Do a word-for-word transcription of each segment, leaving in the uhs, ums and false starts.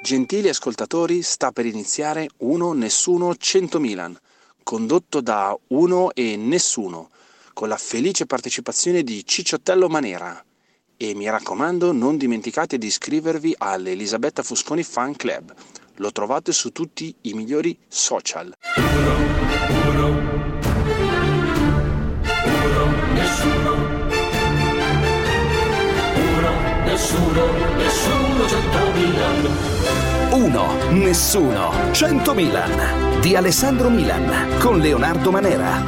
Gentili ascoltatori, sta per iniziare Uno Nessuno cento Milan, condotto da Uno e Nessuno, con la felice partecipazione di Cicciottello Manera. E mi raccomando, non dimenticate di iscrivervi all'Elisabetta Fusconi Fan Club. Lo trovate su tutti i migliori social. Uno, uno, uno, nessuno. Uno, nessuno, nessuno, cento Milan. Uno, nessuno, cento Milan di Alessandro Milan con Leonardo Manera.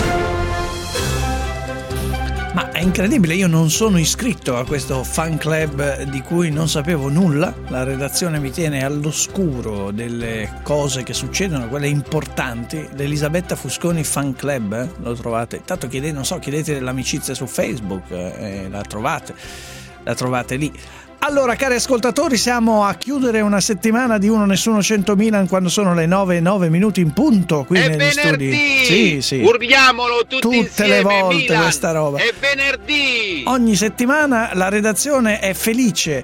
Ma è incredibile, io non sono iscritto a questo fan club di cui non sapevo nulla. La redazione mi tiene all'oscuro delle cose che succedono, quelle importanti. L'Elisabetta Fusconi Fan Club, eh? Lo trovate? Intanto chiedete, non so, chiedete l'amicizia su Facebook, eh, la trovate, la trovate lì. Allora, cari ascoltatori, siamo a chiudere una settimana di Uno Nessuno cento Milan quando sono le nove e nove minuti in punto qui è negli venerdì! studi. Sì, sì. Urliamolo tutti Tutte insieme, le volte Milan! questa roba. È venerdì! Ogni settimana la redazione è felice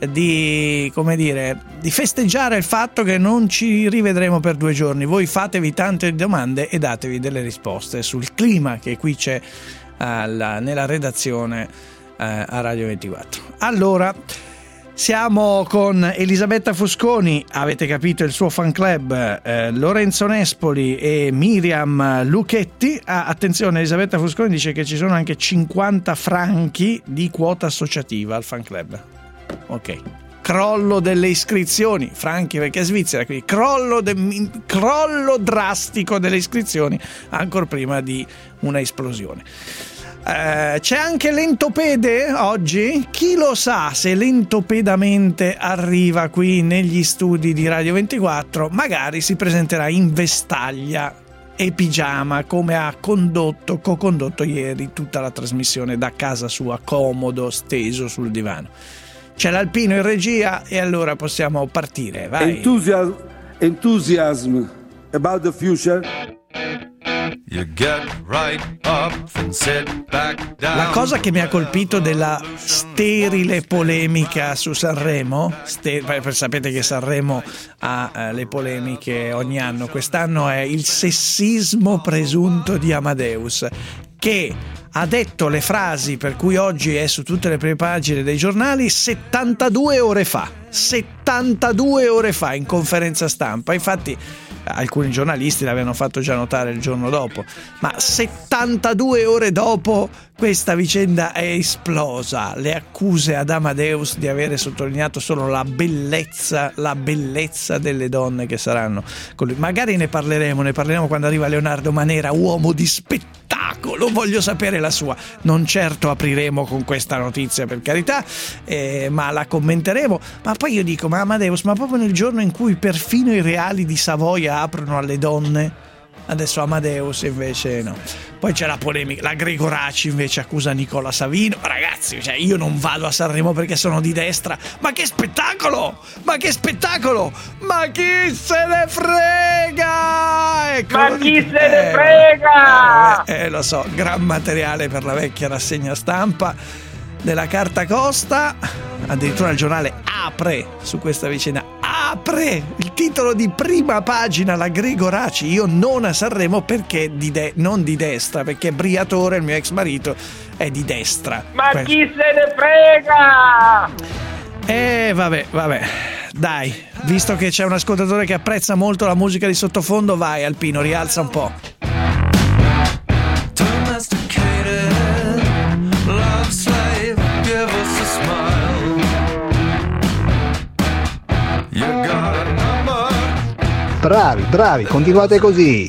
di, come dire, di festeggiare il fatto che non ci rivedremo per due giorni. Voi fatevi tante domande e datevi delle risposte sul clima che qui c'è alla, nella redazione a Radio ventiquattro. Allora, siamo con Elisabetta Fusconi, avete capito il suo fan club, eh, Lorenzo Nespoli e Miriam Lucchetti. Ah, attenzione, Elisabetta Fusconi dice che ci sono anche cinquanta franchi di quota associativa al fan club. Ok. Crollo delle iscrizioni, franchi perché è Svizzera, quindi crollo, de, crollo drastico delle iscrizioni ancora prima di una esplosione. Uh, c'è anche l'Entopede oggi? Chi lo sa se l'Entopedamente arriva qui negli studi di Radio ventiquattro, magari si presenterà in vestaglia e pigiama come ha condotto, co-condotto ieri tutta la trasmissione da casa sua, comodo, steso sul divano. C'è l'Alpino in regia e allora possiamo partire, vai. Enthusiasm, enthusiasm about the future. You get right up and sit back down. La cosa che mi ha colpito della sterile polemica su Sanremo, ste- sapete che Sanremo ha eh, le polemiche ogni anno, quest'anno è il sessismo presunto di Amadeus, che ha detto le frasi per cui oggi è su tutte le prime pagine dei giornali settantadue ore fa, settantadue ore fa in conferenza stampa. Infatti alcuni giornalisti l'avevano fatto già notare il giorno dopo, ma settantadue ore dopo questa vicenda è esplosa. Le accuse ad Amadeus di avere sottolineato solo la bellezza, la bellezza delle donne che saranno con lui. Magari ne parleremo, ne parleremo quando arriva Leonardo Manera, uomo di spettacolo, voglio sapere la sua. Non certo apriremo con questa notizia, per carità, eh, ma la commenteremo. Ma poi io dico, ma Amadeus, ma proprio nel giorno in cui perfino i reali di Savoia aprono alle donne, adesso Amadeus invece no. Poi c'è la polemica, la Gregoraci invece accusa Nicola Savino. Ragazzi, cioè io non vado a Sanremo perché sono di destra, ma che spettacolo, ma che spettacolo, ma chi se ne frega, ecco, ma chi eh, se ne frega, eh, eh, lo so, gran materiale per la vecchia rassegna stampa della Carta Costa. Addirittura il giornale apre su questa vicenda, apre il titolo di prima pagina, la Gregoraci, io non a Sanremo perché di de- non di destra, perché Briatore, il mio ex marito, è di destra. Ma Questo. chi se ne frega? Eh vabbè, vabbè, dai, visto che c'è un ascoltatore che apprezza molto la musica di sottofondo, vai Alpino, rialza un po'. Bravi, bravi, continuate così.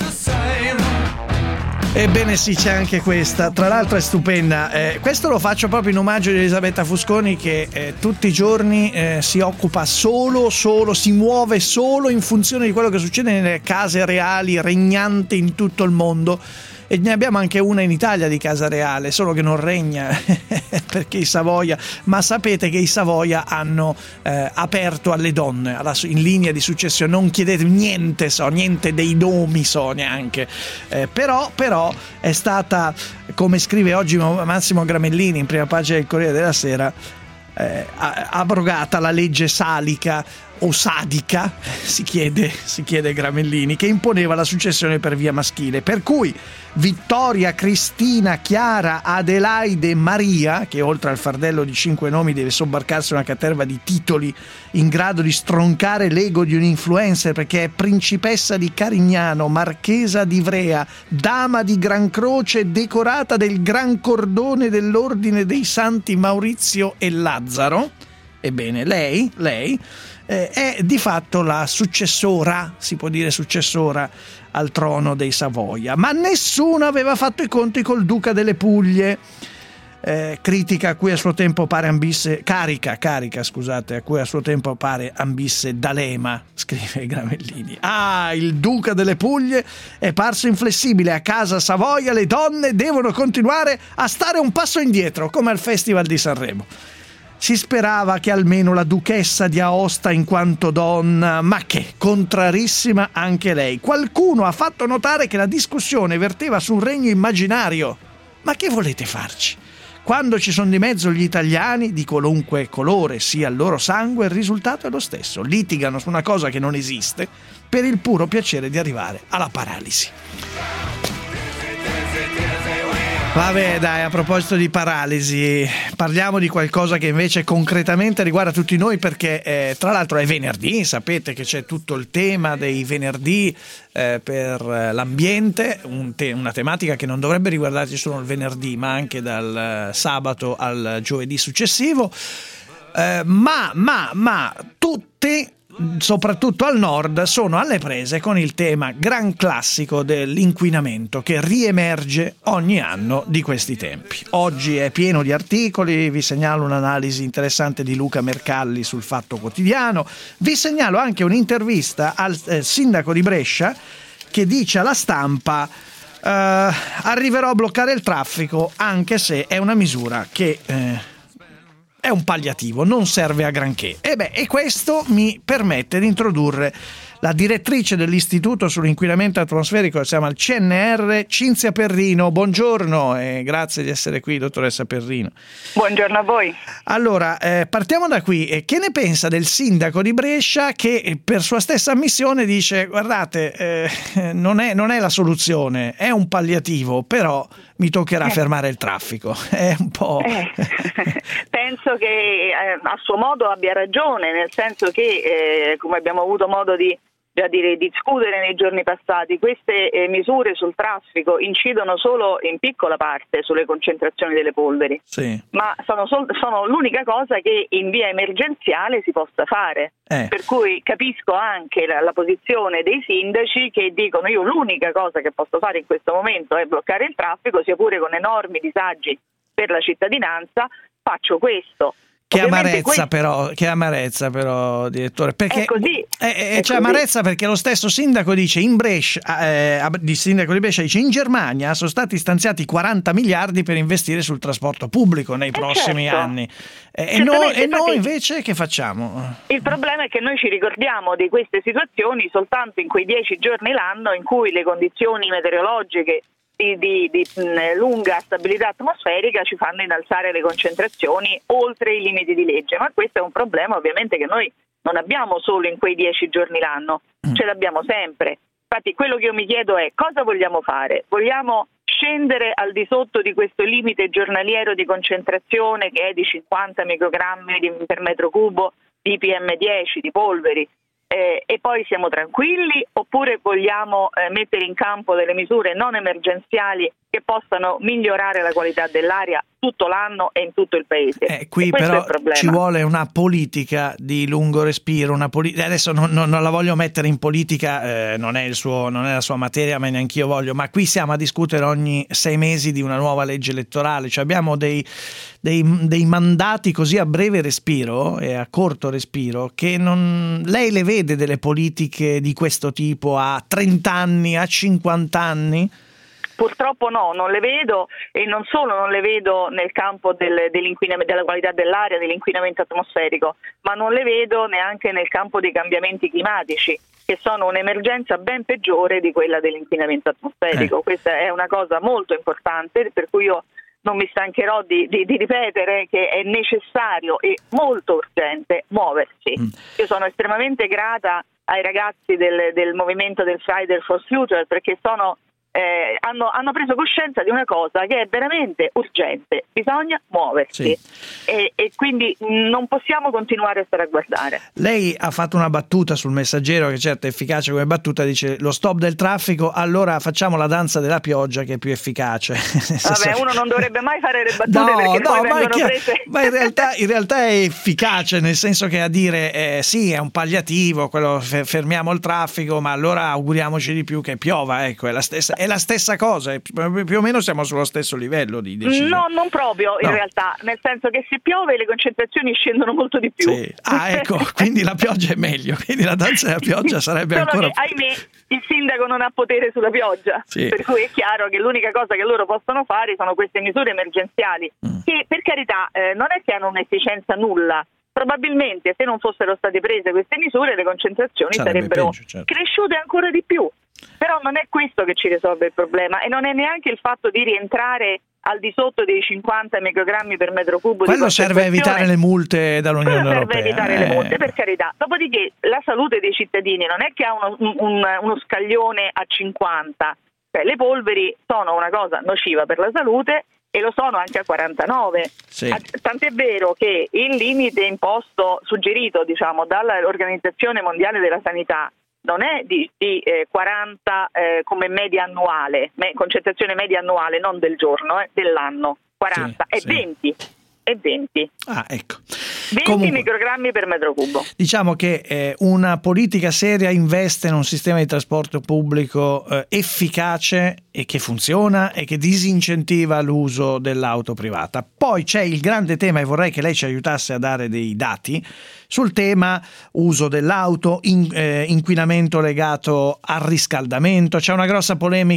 Ebbene sì, c'è anche questa, tra l'altro è stupenda. Eh, questo lo faccio proprio in omaggio di Elisabetta Fusconi, che eh, tutti i giorni eh, si occupa solo, solo, si muove solo in funzione di quello che succede nelle case reali regnanti in tutto il mondo. E ne abbiamo anche una in Italia di casa reale, solo che non regna perché i Savoia, ma sapete che i Savoia hanno eh, aperto alle donne alla, in linea di successione, non chiedete niente, so, niente dei nomi so neanche, eh, però, però è stata, come scrive oggi Massimo Gramellini in prima pagina del Corriere della Sera, Eh, abrogata la legge salica, o sadica, si chiede, si chiede Gramellini, che imponeva la successione per via maschile, per cui Vittoria, Cristina, Chiara, Adelaide, Maria, che oltre al fardello di cinque nomi deve sobbarcarsi una caterva di titoli in grado di stroncare l'ego di un influencer, perché è principessa di Carignano, marchesa di Ivrea, dama di Gran Croce, decorata del Gran Cordone dell'Ordine dei Santi Maurizio e Lazzaro. Ebbene, lei, lei eh, è di fatto la successora, si può dire successora al trono dei Savoia, ma nessuno aveva fatto i conti col Duca delle Puglie. Eh, critica a cui a suo tempo pare ambisse carica, carica scusate, a cui a suo tempo pare ambisse D'Alema, scrive Gramellini. Ah, il Duca delle Puglie è parso inflessibile. A casa Savoia le donne devono continuare a stare un passo indietro, come al Festival di Sanremo. Si sperava che almeno la duchessa di Aosta in quanto donna, ma che contrarissima anche lei. Qualcuno ha fatto notare che la discussione verteva su un regno immaginario. Ma che volete farci? Quando ci sono di mezzo gli italiani, di qualunque colore sia il loro sangue, il risultato è lo stesso. Litigano su una cosa che non esiste per il puro piacere di arrivare alla paralisi. Vabbè, dai, a proposito di paralisi, parliamo di qualcosa che invece concretamente riguarda tutti noi, perché eh, tra l'altro è venerdì, sapete che c'è tutto il tema dei venerdì eh, per l'ambiente, un te- una tematica che non dovrebbe riguardarci solo il venerdì, ma anche dal sabato al giovedì successivo, eh, ma, ma, ma tutti, soprattutto al nord, sono alle prese con il tema gran classico dell'inquinamento che riemerge ogni anno di questi tempi. Oggi è pieno di articoli, vi segnalo un'analisi interessante di Luca Mercalli sul Fatto Quotidiano, vi segnalo anche un'intervista al eh, sindaco di Brescia che dice alla Stampa eh, arriverò a bloccare il traffico anche se è una misura che eh, è un palliativo, non serve a granché. E beh, e questo mi permette di introdurre la direttrice dell'Istituto sull'inquinamento atmosferico, siamo al C N R, Cinzia Perrino. Buongiorno e grazie di essere qui, dottoressa Perrino. Buongiorno a voi. Allora, eh, partiamo da qui. Eh, che ne pensa del sindaco di Brescia che per sua stessa ammissione dice guardate, eh, non è, non è la soluzione, è un palliativo, però mi toccherà eh. fermare il traffico. È un po'... Eh. Penso che eh, a suo modo abbia ragione, nel senso che, eh, come abbiamo avuto modo di già dire, discutere nei giorni passati, queste eh, misure sul traffico incidono solo in piccola parte sulle concentrazioni delle polveri, sì. ma sono, sol- sono l'unica cosa che in via emergenziale si possa fare. Eh. Per cui capisco anche la, la posizione dei sindaci che dicono io l'unica cosa che posso fare in questo momento è bloccare il traffico, sia pure con enormi disagi per la cittadinanza, faccio questo. Che amarezza, questo... però, che amarezza però, direttore, perché è così. È, è, è c'è così. Amarezza perché lo stesso sindaco dice in Brescia, eh, il sindaco di Brescia dice in Germania sono stati stanziati quaranta miliardi per investire sul trasporto pubblico nei prossimi certo. anni eh, e, noi, e noi invece che facciamo? Il problema è che noi ci ricordiamo di queste situazioni soltanto in quei dieci giorni l'anno in cui le condizioni meteorologiche Di, di, di mh, lunga stabilità atmosferica ci fanno innalzare le concentrazioni oltre i limiti di legge, ma questo è un problema ovviamente che noi non abbiamo solo in quei dieci giorni l'anno, mm. ce l'abbiamo sempre. Infatti quello che io mi chiedo è cosa vogliamo fare? Vogliamo scendere al di sotto di questo limite giornaliero di concentrazione che è di cinquanta microgrammi di, per metro cubo di P M dieci, di polveri? Eh, e poi siamo tranquilli oppure vogliamo eh, mettere in campo delle misure non emergenziali che possano migliorare la qualità dell'aria tutto l'anno e in tutto il paese? Eh, qui però ci vuole una politica di lungo respiro, una poli- adesso non, non, non la voglio mettere in politica, eh, non è il suo, non è la sua materia, ma neanch'io voglio, ma qui siamo a discutere ogni sei mesi di una nuova legge elettorale, cioè abbiamo dei, dei, dei mandati così a breve respiro e a corto respiro che non, lei le vede delle politiche di questo tipo a trenta anni, a cinquanta anni? Purtroppo no, non le vedo e non solo non le vedo nel campo del, dell'inquinamento, della qualità dell'aria, dell'inquinamento atmosferico, ma non le vedo neanche nel campo dei cambiamenti climatici, che sono un'emergenza ben peggiore di quella dell'inquinamento atmosferico. Eh. Questa è una cosa molto importante, per cui io non mi stancherò di, di, di ripetere che è necessario e molto urgente muoversi. Mm. Io sono estremamente grata ai ragazzi del, del movimento del Friday for Future, perché sono Eh, hanno, hanno preso coscienza di una cosa che è veramente urgente, bisogna muoversi, sì. e, e quindi non possiamo continuare a stare a guardare. Lei ha fatto una battuta sul Messaggero che certo è efficace come battuta, dice lo stop del traffico, allora facciamo la danza della pioggia che è più efficace. Vabbè, uno non dovrebbe mai fare le battute, no, perché no, poi vengono ma, prese ma in realtà, in realtà è efficace, nel senso che a dire eh, sì, è un palliativo, quello fermiamo il traffico, ma allora auguriamoci di più che piova, ecco, è la stessa È la stessa cosa, più o meno siamo sullo stesso livello di decisione. No, non proprio in no. realtà, nel senso che se piove le concentrazioni scendono molto di più. Sì. Ah, ecco, quindi la pioggia è meglio, quindi la danza della pioggia sarebbe Solo ancora che, ahimè, il sindaco non ha potere sulla pioggia, sì. per cui è chiaro che l'unica cosa che loro possono fare sono queste misure emergenziali, mm. che per carità eh, non è che hanno un'efficienza nulla. Probabilmente se non fossero state prese queste misure le concentrazioni sarebbe sarebbero peggio, certo. cresciute ancora di più. Però non è questo che ci risolve il problema, e non è neanche il fatto di rientrare al di sotto dei cinquanta microgrammi per metro cubo. Quello di serve a evitare le multe dall'Unione Quello Europea. serve a evitare eh. le multe, per carità. Dopodiché la salute dei cittadini non è che ha uno, un, uno scaglione a cinquanta, cioè, le polveri sono una cosa nociva per la salute e lo sono anche a quarantanove. Sì. Tant'è vero che il limite imposto, suggerito diciamo dall'Organizzazione Mondiale della Sanità, non è di, di eh, quaranta eh, come media annuale, me, concentrazione media annuale, non del giorno, eh, dell'anno, quaranta, sì, è sì. venti. È venti. Ah, ecco. venti Comunque, microgrammi per metro cubo. Diciamo che eh, una politica seria investe in un sistema di trasporto pubblico eh, efficace e che funziona e che disincentiva l'uso dell'auto privata. Poi c'è il grande tema, e vorrei che lei ci aiutasse a dare dei dati sul tema uso dell'auto, in, eh, inquinamento legato al riscaldamento. C'è una grossa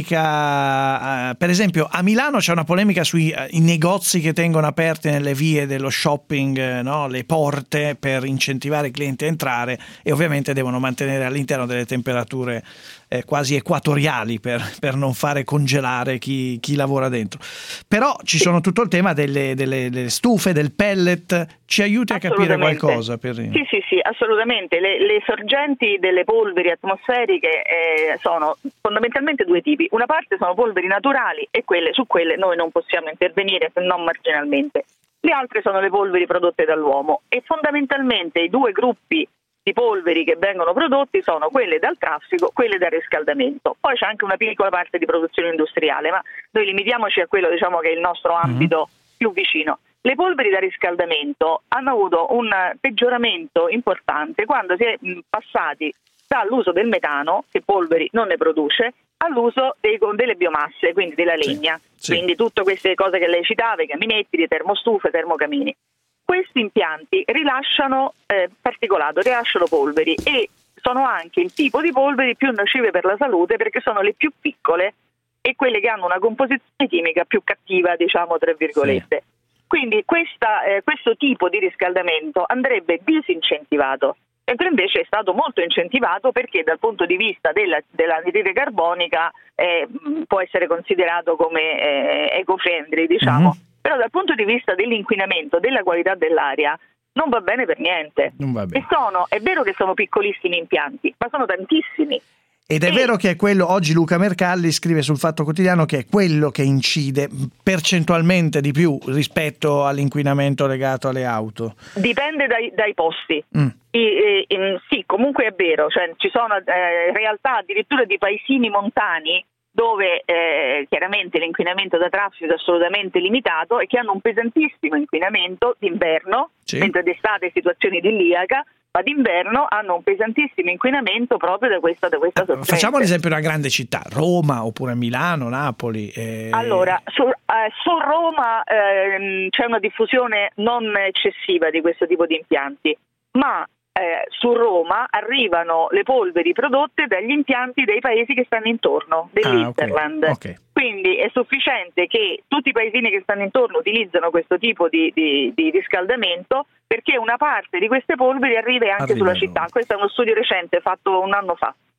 polemica, eh, per esempio a Milano c'è una polemica sui eh, i negozi che tengono aperti nelle vie dello shopping, eh, no? Le porte per incentivare i clienti a entrare, e ovviamente devono mantenere all'interno delle temperature eh, quasi equatoriali per, per non fare congelare chi, chi lavora dentro. Però ci sono tutto il tema delle, delle, delle stufe, del pellet. Ci aiuti a capire qualcosa? Per... Sì, sì, sì, assolutamente. Le, le sorgenti delle polveri atmosferiche eh, sono fondamentalmente due tipi. Una parte sono polveri naturali e quelle, su quelle noi non possiamo intervenire, se non marginalmente. Le altre sono le polveri prodotte dall'uomo, e fondamentalmente i due gruppi di polveri che vengono prodotti sono quelle dal traffico, quelle dal riscaldamento. Poi c'è anche una piccola parte di produzione industriale, ma noi limitiamoci a quello, diciamo, che è il nostro ambito mm-hmm. più vicino. Le polveri da riscaldamento hanno avuto un peggioramento importante quando si è passati dall'uso del metano, che polveri non ne produce, all'uso dei, delle biomasse, quindi della legna, sì, sì. Quindi tutte queste cose che lei citava, i caminetti, le termostufe, termocamini. Questi impianti rilasciano eh, particolato, rilasciano polveri, e sono anche il tipo di polveri più nocive per la salute, perché sono le più piccole e quelle che hanno una composizione chimica più cattiva, diciamo tra virgolette. Sì. Quindi questa, eh, questo tipo di riscaldamento andrebbe disincentivato, mentre invece è stato molto incentivato, perché dal punto di vista della, dell'anidride carbonica eh, può essere considerato come eh, eco-friendly, diciamo. Mm-hmm. Però dal punto di vista dell'inquinamento, della qualità dell'aria, non va bene per niente. Non va bene. E sono, è vero che sono piccolissimi impianti, ma sono tantissimi. Ed è e... vero che è quello, oggi Luca Mercalli scrive sul Fatto Quotidiano, che è quello che incide percentualmente di più rispetto all'inquinamento legato alle auto. Dipende dai, dai posti. Mm. I, eh, eh, sì, comunque è vero, cioè ci sono eh, realtà addirittura di paesini montani dove eh, chiaramente l'inquinamento da traffico è assolutamente limitato e che hanno un pesantissimo inquinamento d'inverno, sì. Mentre d'estate situazioni idilliaca, ma d'inverno hanno un pesantissimo inquinamento proprio da questa, da questa sorgente. Facciamo l'esempio di una grande città, Roma, oppure Milano, Napoli. Eh... Allora, su, eh, su Roma eh, c'è una diffusione non eccessiva di questo tipo di impianti, ma Eh, su Roma arrivano le polveri prodotte dagli impianti dei paesi che stanno intorno, dell'Interland. Ah, okay. Okay. Quindi è sufficiente che tutti i paesini che stanno intorno utilizzano questo tipo di, di, di riscaldamento, perché una parte di queste polveri arriva anche arriva sulla città. Questo è uno studio recente fatto un anno fa.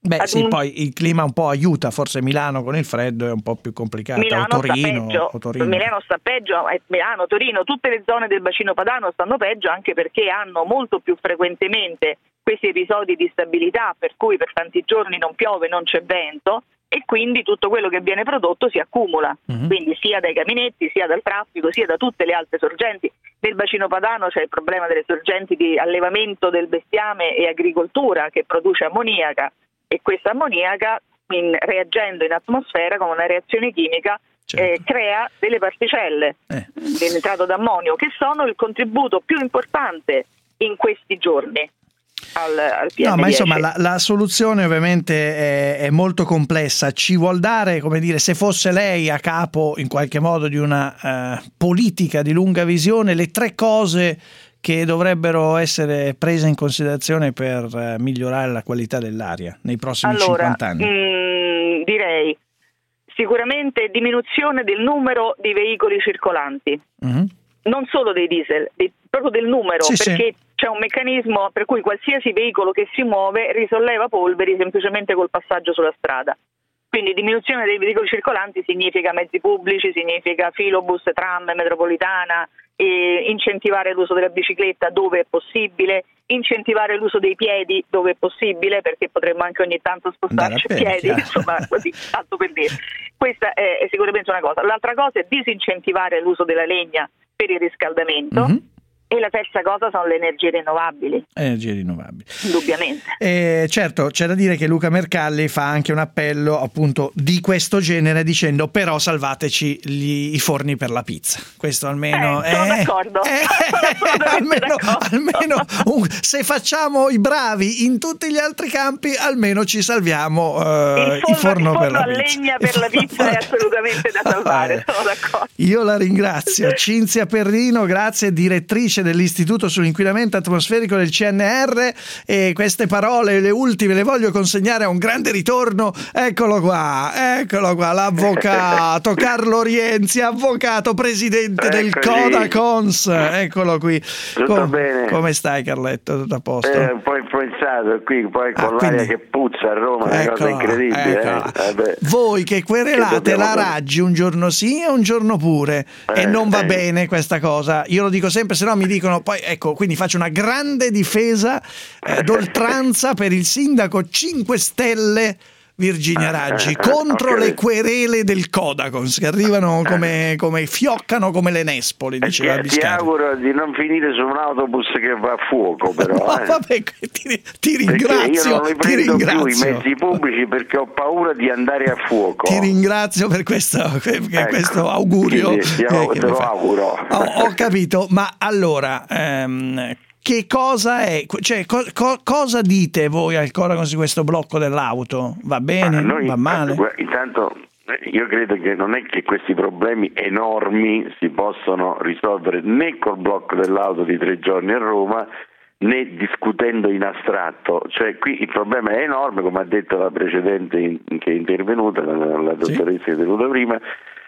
Beh Ad sì, un... poi il clima un po' aiuta, forse Milano con il freddo è un po' più complicata, Milano o Torino, sta peggio, o Torino. Milano sta peggio, eh, Milano, Torino, tutte le zone del bacino padano stanno peggio, anche perché hanno molto più frequentemente questi episodi di instabilità, per cui per tanti giorni non piove, non c'è vento, e quindi tutto quello che viene prodotto si accumula, mm-hmm. quindi sia dai caminetti, sia dal traffico, sia da tutte le altre sorgenti. Nel bacino padano c'è il problema delle sorgenti di allevamento del bestiame e agricoltura che produce ammoniaca, e questa ammoniaca, in, reagendo in atmosfera con una reazione chimica, certo. eh, crea delle particelle eh. di nitrato d'ammonio, che sono il contributo più importante in questi giorni al, al P M dieci. No, ma insomma la, la soluzione ovviamente è, è molto complessa. Ci vuol dare, come dire, se fosse lei a capo in qualche modo di una uh, politica di lunga visione, le tre cose che dovrebbero essere prese in considerazione per uh, migliorare la qualità dell'aria nei prossimi allora, cinquanta anni? Mh, direi sicuramente diminuzione del numero di veicoli circolanti, mm-hmm. non solo dei diesel, di, proprio del numero, sì, perché sì. c'è un meccanismo per cui qualsiasi veicolo che si muove risolleva polveri semplicemente col passaggio sulla strada. Quindi diminuzione dei veicoli circolanti significa mezzi pubblici, significa filobus, tram, metropolitana, e incentivare l'uso della bicicletta dove è possibile, incentivare l'uso dei piedi dove è possibile, perché potremmo anche ogni tanto spostarci a piedi, chiaro. Insomma, così, tanto per dire. Questa è, è sicuramente una cosa. L'altra cosa è disincentivare l'uso della legna per il riscaldamento. Mm-hmm. E la terza cosa sono le energie rinnovabili. Energie rinnovabili. Indubbiamente. Eh, certo, c'è da dire che Luca Mercalli fa anche un appello appunto di questo genere, dicendo però salvateci gli, i forni per la pizza. Questo almeno eh, sono è... d'accordo. Eh, sono almeno, d'accordo. almeno un, se facciamo i bravi in tutti gli altri campi, almeno ci salviamo uh, il forno, il forno, il forno per la a pizza. legna per la pizza è assolutamente da salvare, sono d'accordo. Io la ringrazio. Cinzia Perrino, grazie, direttrice dell'Istituto sull'inquinamento atmosferico del C N R, e queste parole, le ultime, le voglio consegnare a un grande ritorno. Eccolo qua, eccolo qua, l'avvocato Carlo Rienzi, avvocato, presidente Eccoci. del Codacons. Eccolo qui. Tutto Com- bene? Come stai, Carletto? Tutto a posto? Eh, un po' influenzato qui, poi con Ah, l'aria quindi- che puzza a Roma, è una cosa Eccola, incredibile. eccola. Eh. Vabbè. Voi che querelate Che dobbiamo la fare? Raggi un giorno sì e un giorno pure, Eh, e non va eh. bene questa cosa. Io lo dico sempre, se no mi dicono poi, ecco, quindi faccio una grande difesa eh, d'oltranza per il sindaco cinque Stelle Virginia Raggi contro Ok. le querele del Codacons che arrivano come, come fioccano come le nespoli, diceva Eh, ti Biscardi. auguro di non finire su un autobus che va a fuoco, però. No, eh. vabbè, ti, ti Perché ringrazio, io non li ti prendo più i ringrazio. mezzi pubblici perché ho paura di andare a fuoco. Ti ringrazio per questo, per Ecco, questo augurio. quindi ti au- eh, che te mi lo fai. auguro. Ho, ho capito, ma allora, ehm, che cosa è? Cioè, co- co- cosa dite voi al Codacons di questo blocco dell'auto? Va bene? Ah, noi, Va male? guarda, intanto eh, io credo che non è che questi problemi enormi si possono risolvere né col blocco dell'auto di tre giorni a Roma, né discutendo in astratto. Cioè qui il problema è enorme, come ha detto la precedente in, che è intervenuta, la, la dottoressa che è venuta prima.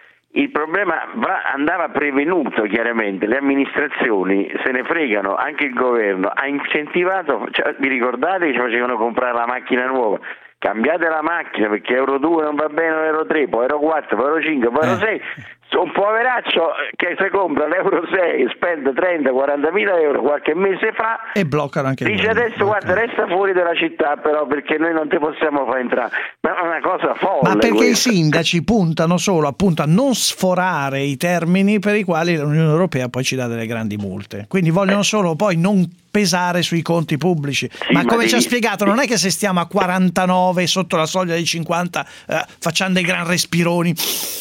Il problema va, andava prevenuto chiaramente, le amministrazioni se ne fregano, anche il governo ha incentivato, cioè, vi ricordate che ci facevano comprare la macchina nuova? Cambiate la macchina perché Euro due non va bene, Euro tre, poi Euro quattro, poi Euro cinque, poi Euro sei. Un poveraccio che se compra l'Euro sei spende trenta quaranta mila euro qualche mese fa E bloccano anche dice quello. adesso guarda resta fuori dalla città però perché noi non ti possiamo far entrare, ma è una cosa folle. Ma perché questa. i sindaci puntano solo appunto a non sforare i termini per i quali l'Unione Europea poi ci dà delle grandi multe, quindi vogliono solo poi non pesare sui conti pubblici. Sì, ma ma come devi- ci ha spiegato, non è che se stiamo a quarantanove sotto la soglia dei cinquanta eh, facciamo dei gran respironi,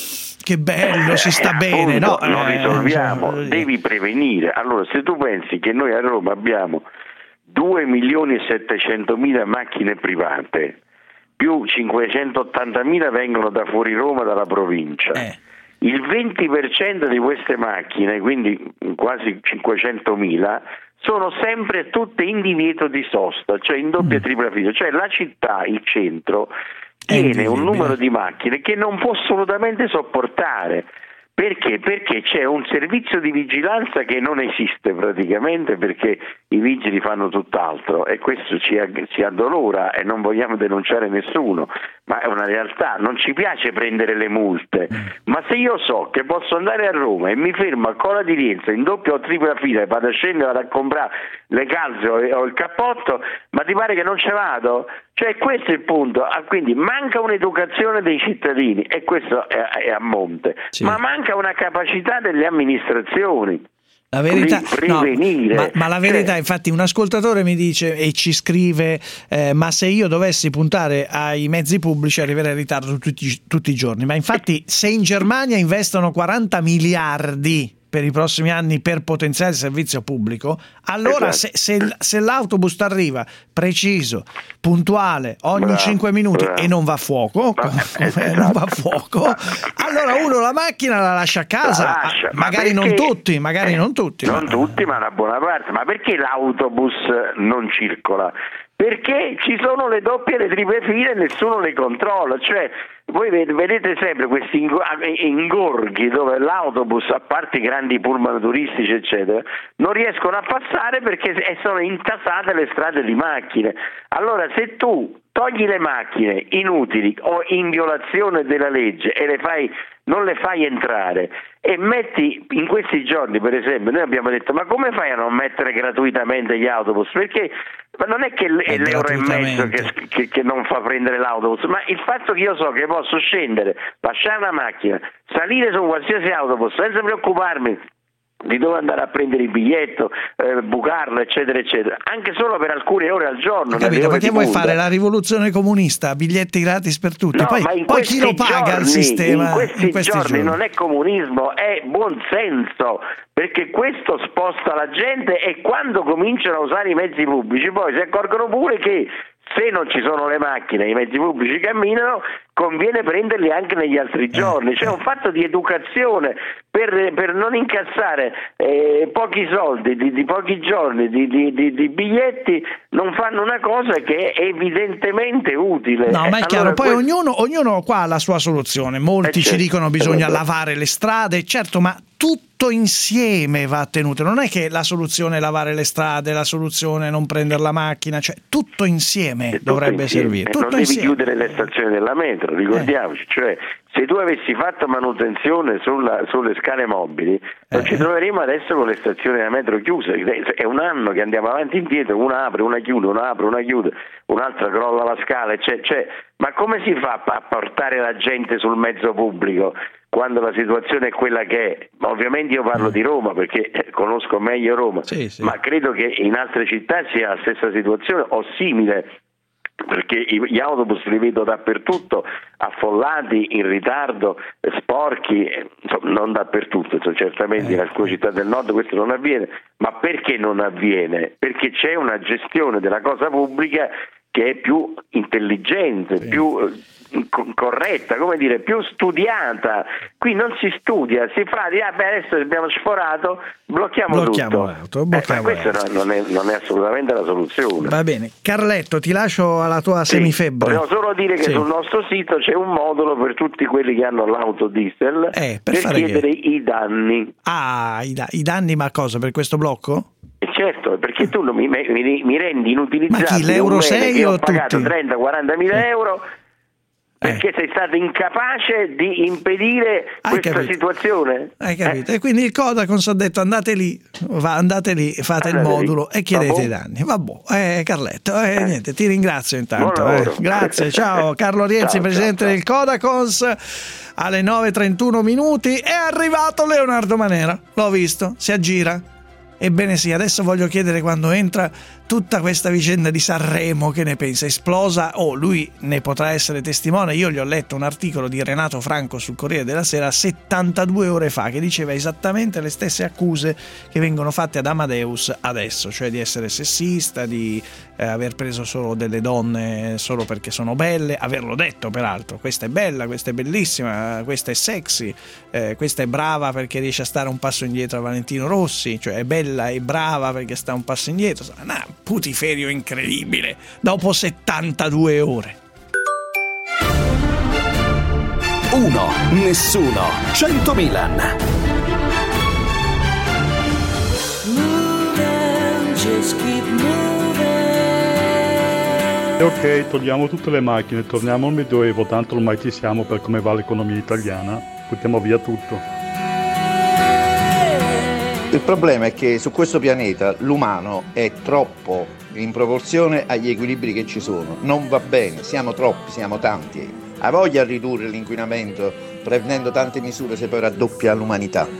che bello, si sta Eh, bene, no? appunto, non Eh, risolviamo, cioè, devi prevenire. Allora, se tu pensi che noi a Roma abbiamo due milioni e settecentomila macchine private, più cinquecentottantamila vengono da fuori Roma, dalla provincia. Eh. Il venti per cento di queste macchine, quindi quasi cinquecentomila, sono sempre tutte in divieto di sosta, cioè in doppia e tripla fila. Cioè la città, il centro, tiene un invivibile. numero di macchine che non può assolutamente sopportare. Perché? Perché c'è un servizio di vigilanza che non esiste praticamente, perché i vigili fanno tutt'altro e questo ci, ci addolora e non vogliamo denunciare nessuno, ma è una realtà. Non ci piace prendere le multe, ma se io so che posso andare a Roma e mi fermo a Cola di Rienza in doppia o tripla fila e vado a scendere, vado a comprare le calze o, o il cappotto, ma ti pare che non ce vado? Cioè questo è il punto. Ah, quindi manca un'educazione dei cittadini e questo è, è a monte, sì. Ma manca una capacità delle amministrazioni. La verità, no, ma, ma la verità, cioè, infatti, un ascoltatore mi dice e ci scrive: eh, ma se io dovessi puntare ai mezzi pubblici arriverei in ritardo tutti, tutti i giorni. Ma infatti, se in Germania investono quaranta miliardi per i prossimi anni per potenziare il servizio pubblico, allora esatto. se, se, se l'autobus arriva preciso, puntuale, ogni bravo, cinque minuti bravo. E non va a fuoco, ma, esatto. non va a fuoco, allora uno la macchina la lascia a casa, la lascia, magari ma perché, non tutti, magari eh, non tutti. Non ma... tutti, ma una buona parte. Ma perché l'autobus non circola? Perché ci sono le doppie e le triple file e nessuno le controlla, cioè voi vedete sempre questi ingorghi dove l'autobus, a parte i grandi pullman turistici eccetera, non riescono a passare perché sono intasate le strade di macchine. Allora se tu togli le macchine inutili o in violazione della legge e le fai, non le fai entrare e metti in questi giorni, per esempio, noi abbiamo detto ma come fai a non mettere gratuitamente gli autobus? Perché ma non è che è l'euro e mezzo che, che, che non fa prendere l'autobus, ma il fatto che io so che posso scendere, lasciare la macchina, salire su qualsiasi autobus senza preoccuparmi di dove andare a prendere il biglietto, eh, bucarlo, eccetera, eccetera, anche solo per alcune ore al giorno. Capito, perché vuoi fare la rivoluzione comunista, biglietti gratis per tutti, no, poi, ma in poi chi lo paga giorni, il sistema? In questi, in questi giorni, giorni non è comunismo, è buon senso, perché questo sposta la gente e quando cominciano a usare i mezzi pubblici poi si accorgono pure che se non ci sono le macchine e i mezzi pubblici camminano, conviene prenderli anche negli altri giorni. C'è un fatto di educazione per, per non incassare eh, pochi soldi, di, di pochi giorni, di, di, di, di biglietti, non fanno una cosa che è evidentemente utile. No, ma è allora, chiaro, poi questo... ognuno, ognuno qua ha la sua soluzione. Molti eh ci certo, dicono bisogna certo. lavare le strade, certo, ma tutto insieme va tenuto. Non è che la soluzione è lavare le strade, la soluzione è non prendere la macchina, cioè tutto insieme tutto dovrebbe insieme. servire. Tutto non insieme. devi chiudere le stazioni della metro, ricordiamoci, eh. cioè se tu avessi fatto manutenzione sulla, sulle scale mobili non eh. ci troveremo adesso con le stazioni della metro chiuse. È un anno che andiamo avanti e indietro, una apre, una chiude, una apre, una chiude, un'altra crolla la scala, cioè, cioè, ma come si fa a portare la gente sul mezzo pubblico quando la situazione è quella che è? Ovviamente io parlo mm. di Roma perché conosco meglio Roma, sì, sì. ma credo che in altre città sia la stessa situazione o simile, perché gli autobus li vedo dappertutto, affollati, in ritardo, sporchi, insomma, non dappertutto, insomma, certamente eh. in alcune città del nord questo non avviene, ma perché non avviene? Perché c'è una gestione della cosa pubblica che è più intelligente, sì. più corretta, come dire, più studiata. Qui non si studia, si fa di ah beh adesso abbiamo sforato, blocchiamo, blocchiamo tutto. L'auto, blocchiamo eh, ma questa non è, non è assolutamente la soluzione. Va bene, Carletto, ti lascio alla tua sì, semifebbre. Volevo solo dire che sì. sul nostro sito c'è un modulo per tutti quelli che hanno l'auto diesel eh, per, per chiedere che... i danni. Ah, i, da- i danni, ma cosa? Per questo blocco? Certo, perché tu mi, mi, mi rendi inutilizzabile. Ma chi, l'euro sei o ho pagato tutti? trenta quaranta mila eh. euro perché eh. sei stato incapace di impedire Hai questa capito. situazione. Hai capito? Eh? E quindi il Codacons ha detto andate lì, va, andate lì, fate andate il modulo lì. E chiedete Vabbò. i danni. Vabbè, eh, Carletto, eh, eh. niente, ti ringrazio intanto. Eh. Grazie, ciao. Carlo Rienzi, ciao, presidente ciao, ciao. del Codacons. Alle nove e trentuno minuti è arrivato Leonardo Manera. L'ho visto, si aggira. Ebbene sì, adesso voglio chiedere quando entra tutta questa vicenda di Sanremo, che ne pensa? Esplosa? Oh, lui ne potrà essere testimone. Io gli ho letto un articolo di Renato Franco sul Corriere della Sera settantadue ore fa che diceva esattamente le stesse accuse che vengono fatte ad Amadeus adesso, cioè di essere sessista, di eh, aver preso solo delle donne solo perché sono belle, averlo detto peraltro, questa è bella, questa è bellissima, questa è sexy, eh, questa è brava perché riesce a stare un passo indietro a Valentino Rossi, cioè è bella e brava perché sta un passo indietro, nah, putiferio incredibile dopo settantadue ore. uno, nessuno, cento Milan. Ok, togliamo tutte le macchine, torniamo al Medioevo, tanto ormai ci siamo per come va l'economia italiana, buttiamo via tutto. Il problema è che su questo pianeta l'umano è troppo in proporzione agli equilibri che ci sono, non va bene, siamo troppi, siamo tanti. Ha voglia di ridurre l'inquinamento prendendo tante misure se poi raddoppia l'umanità.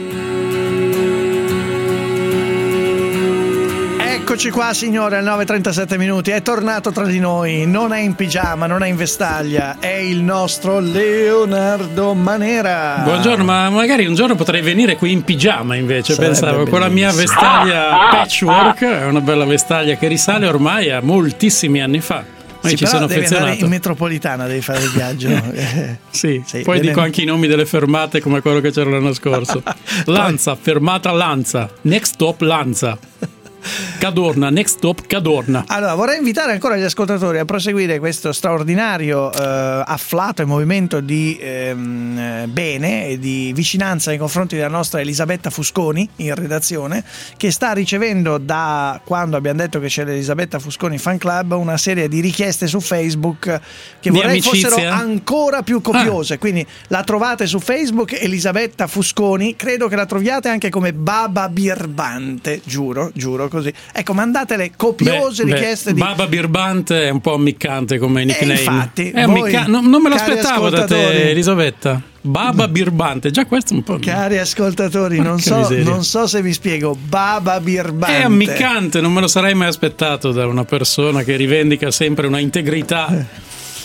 Eccoci qua signore, alle nove e trentasette minuti, è tornato tra di noi, non è in pigiama, non è in vestaglia, è il nostro Leonardo Manera. Buongiorno, ma magari un giorno potrei venire qui in pigiama invece. Sarebbe pensavo, bellissimo. Con la mia vestaglia patchwork, è una bella vestaglia che risale ormai a moltissimi anni fa. Ma sì, ci però sono devi affezionato. Andare in metropolitana, devi fare il viaggio. Sì, sì, poi deve... dico anche i nomi delle fermate come quello che c'era l'anno scorso. Lanza, fermata Lanza, next stop Lanza. Cadorna, next stop Cadorna. Allora vorrei invitare ancora gli ascoltatori a proseguire questo straordinario eh, afflato e movimento di ehm, bene e di vicinanza nei confronti della nostra Elisabetta Fusconi in redazione, che sta ricevendo da quando abbiamo detto che c'è l'Elisabetta Fusconi Fan Club una serie di richieste su Facebook che di vorrei amicizia? fossero ancora più copiose. Ah. Quindi la trovate su Facebook, Elisabetta Fusconi, credo che la troviate anche come Baba Birbante, giuro, giuro così. Ecco, mandatele copiose beh, richieste beh, di Baba Birbante è un po' ammiccante come nickname. E infatti, è voi, ammicca... non, non me l'aspettavo da ascoltatori... te, Elisabetta. Baba Birbante, già questo è un po'. Cari ascoltatori, non so, non so se vi spiego. Baba Birbante è ammiccante, non me lo sarei mai aspettato da una persona che rivendica sempre una integrità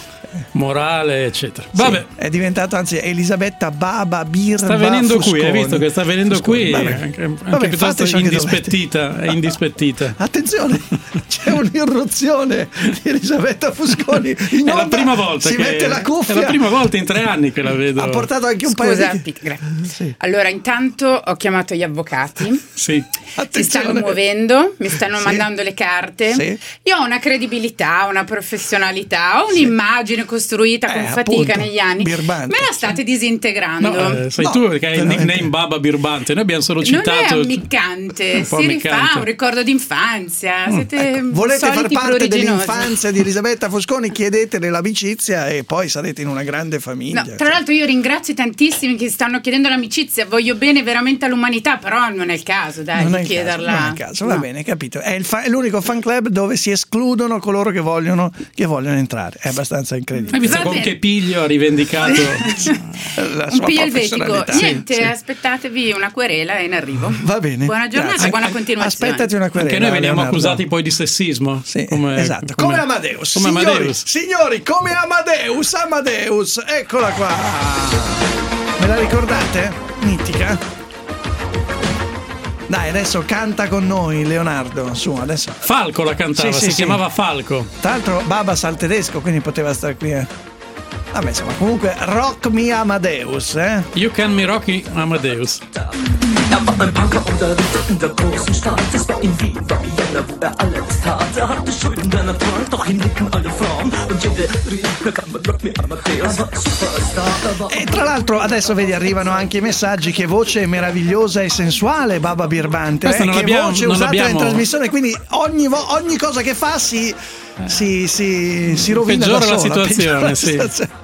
morale, eccetera. Vabbè, sì, è diventato anzi Elisabetta Baba Birba sta venendo Fusconi. qui, hai visto che sta venendo Fusconi. qui Vabbè. anche, anche Vabbè, piuttosto indispettita, è indispettita. Attenzione, c'è un'irruzione di Elisabetta Fusconi in è onda, la prima volta si che mette la cuffia, è la prima volta in tre anni che la vedo. Ha portato anche un Scusa, paio di gra- sì. Allora intanto ho chiamato gli avvocati. Sì. Si stanno muovendo, mi stanno sì. mandando le carte. Sì. Io ho una credibilità, una professionalità, ho un'immagine sì. costruita con eh, fatica appunto, negli anni. Birbante. Me la state disintegrando. No, eh, sei no, tu che hai il veramente. nickname Baba Birbante. Noi abbiamo solo citato. Non è ammiccante, si ammiccante. rifà un ricordo d'infanzia. Siete ecco, volete far soliti parte pruriginosi. dell'infanzia di Elisabetta Fusconi? Chiedetele l'amicizia e poi sarete in una grande famiglia. No, tra l'altro io ringrazio tantissimi che stanno chiedendo l'amicizia, voglio bene veramente all'umanità, però non è il caso, dai, non di è il chiederla. caso, non è il caso, no. va bene, capito. È, il fa- è l'unico fan club dove si escludono coloro che vogliono, che vogliono entrare. È abbastanza incredibile. Hai visto con che piglio ha rivendicato la un sua piglio elvetico. professionalità. Niente, Sì, sì. aspettatevi una querela è in arrivo. Va bene. Buona giornata, grazie. buona continuazione. Aspettati una querela. Anche noi veniamo Leonardo. accusati poi di sessismo. Sì, come, esatto. Come, come Amadeus. Come signori, Amadeus. signori, come Amadeus. Amadeus, eccola qua. Me la ricordate? Mitica. Dai, adesso canta con noi Leonardo. Su, adesso. Falco la cantava, sì, si sì, chiamava sì. Falco. Tra l'altro Baba sa il tedesco, quindi poteva stare qui. Eh. Vabbè, insomma, comunque Rock Me Amadeus, eh? You Can Me Rocky Amadeus. Er war ein Punker unterwegs in der großen Stadt. Es war in Wien, war Vienna, wo er alles tat. Er hatte Schulden, denn er trank, doch ihm nicken alle Frauen. Und jede rief, kann man Rock Me Amadeus, war Superstar. E tra l'altro adesso vedi arrivano anche i messaggi: che voce meravigliosa e sensuale Baba Birbante, eh? non Che abbiamo- voce non usata abbiamo- in trasmissione, quindi ogni, vo- ogni cosa che fa si, si, si, si rovina Peggiora da la sola, situazione, peggiora la sì. situazione.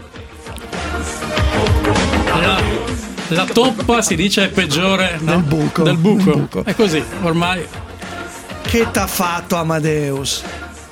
La, la toppa si dice è peggiore no? Del buco. Del buco. Del buco. È così, ormai. Che t'ha fatto Amadeus?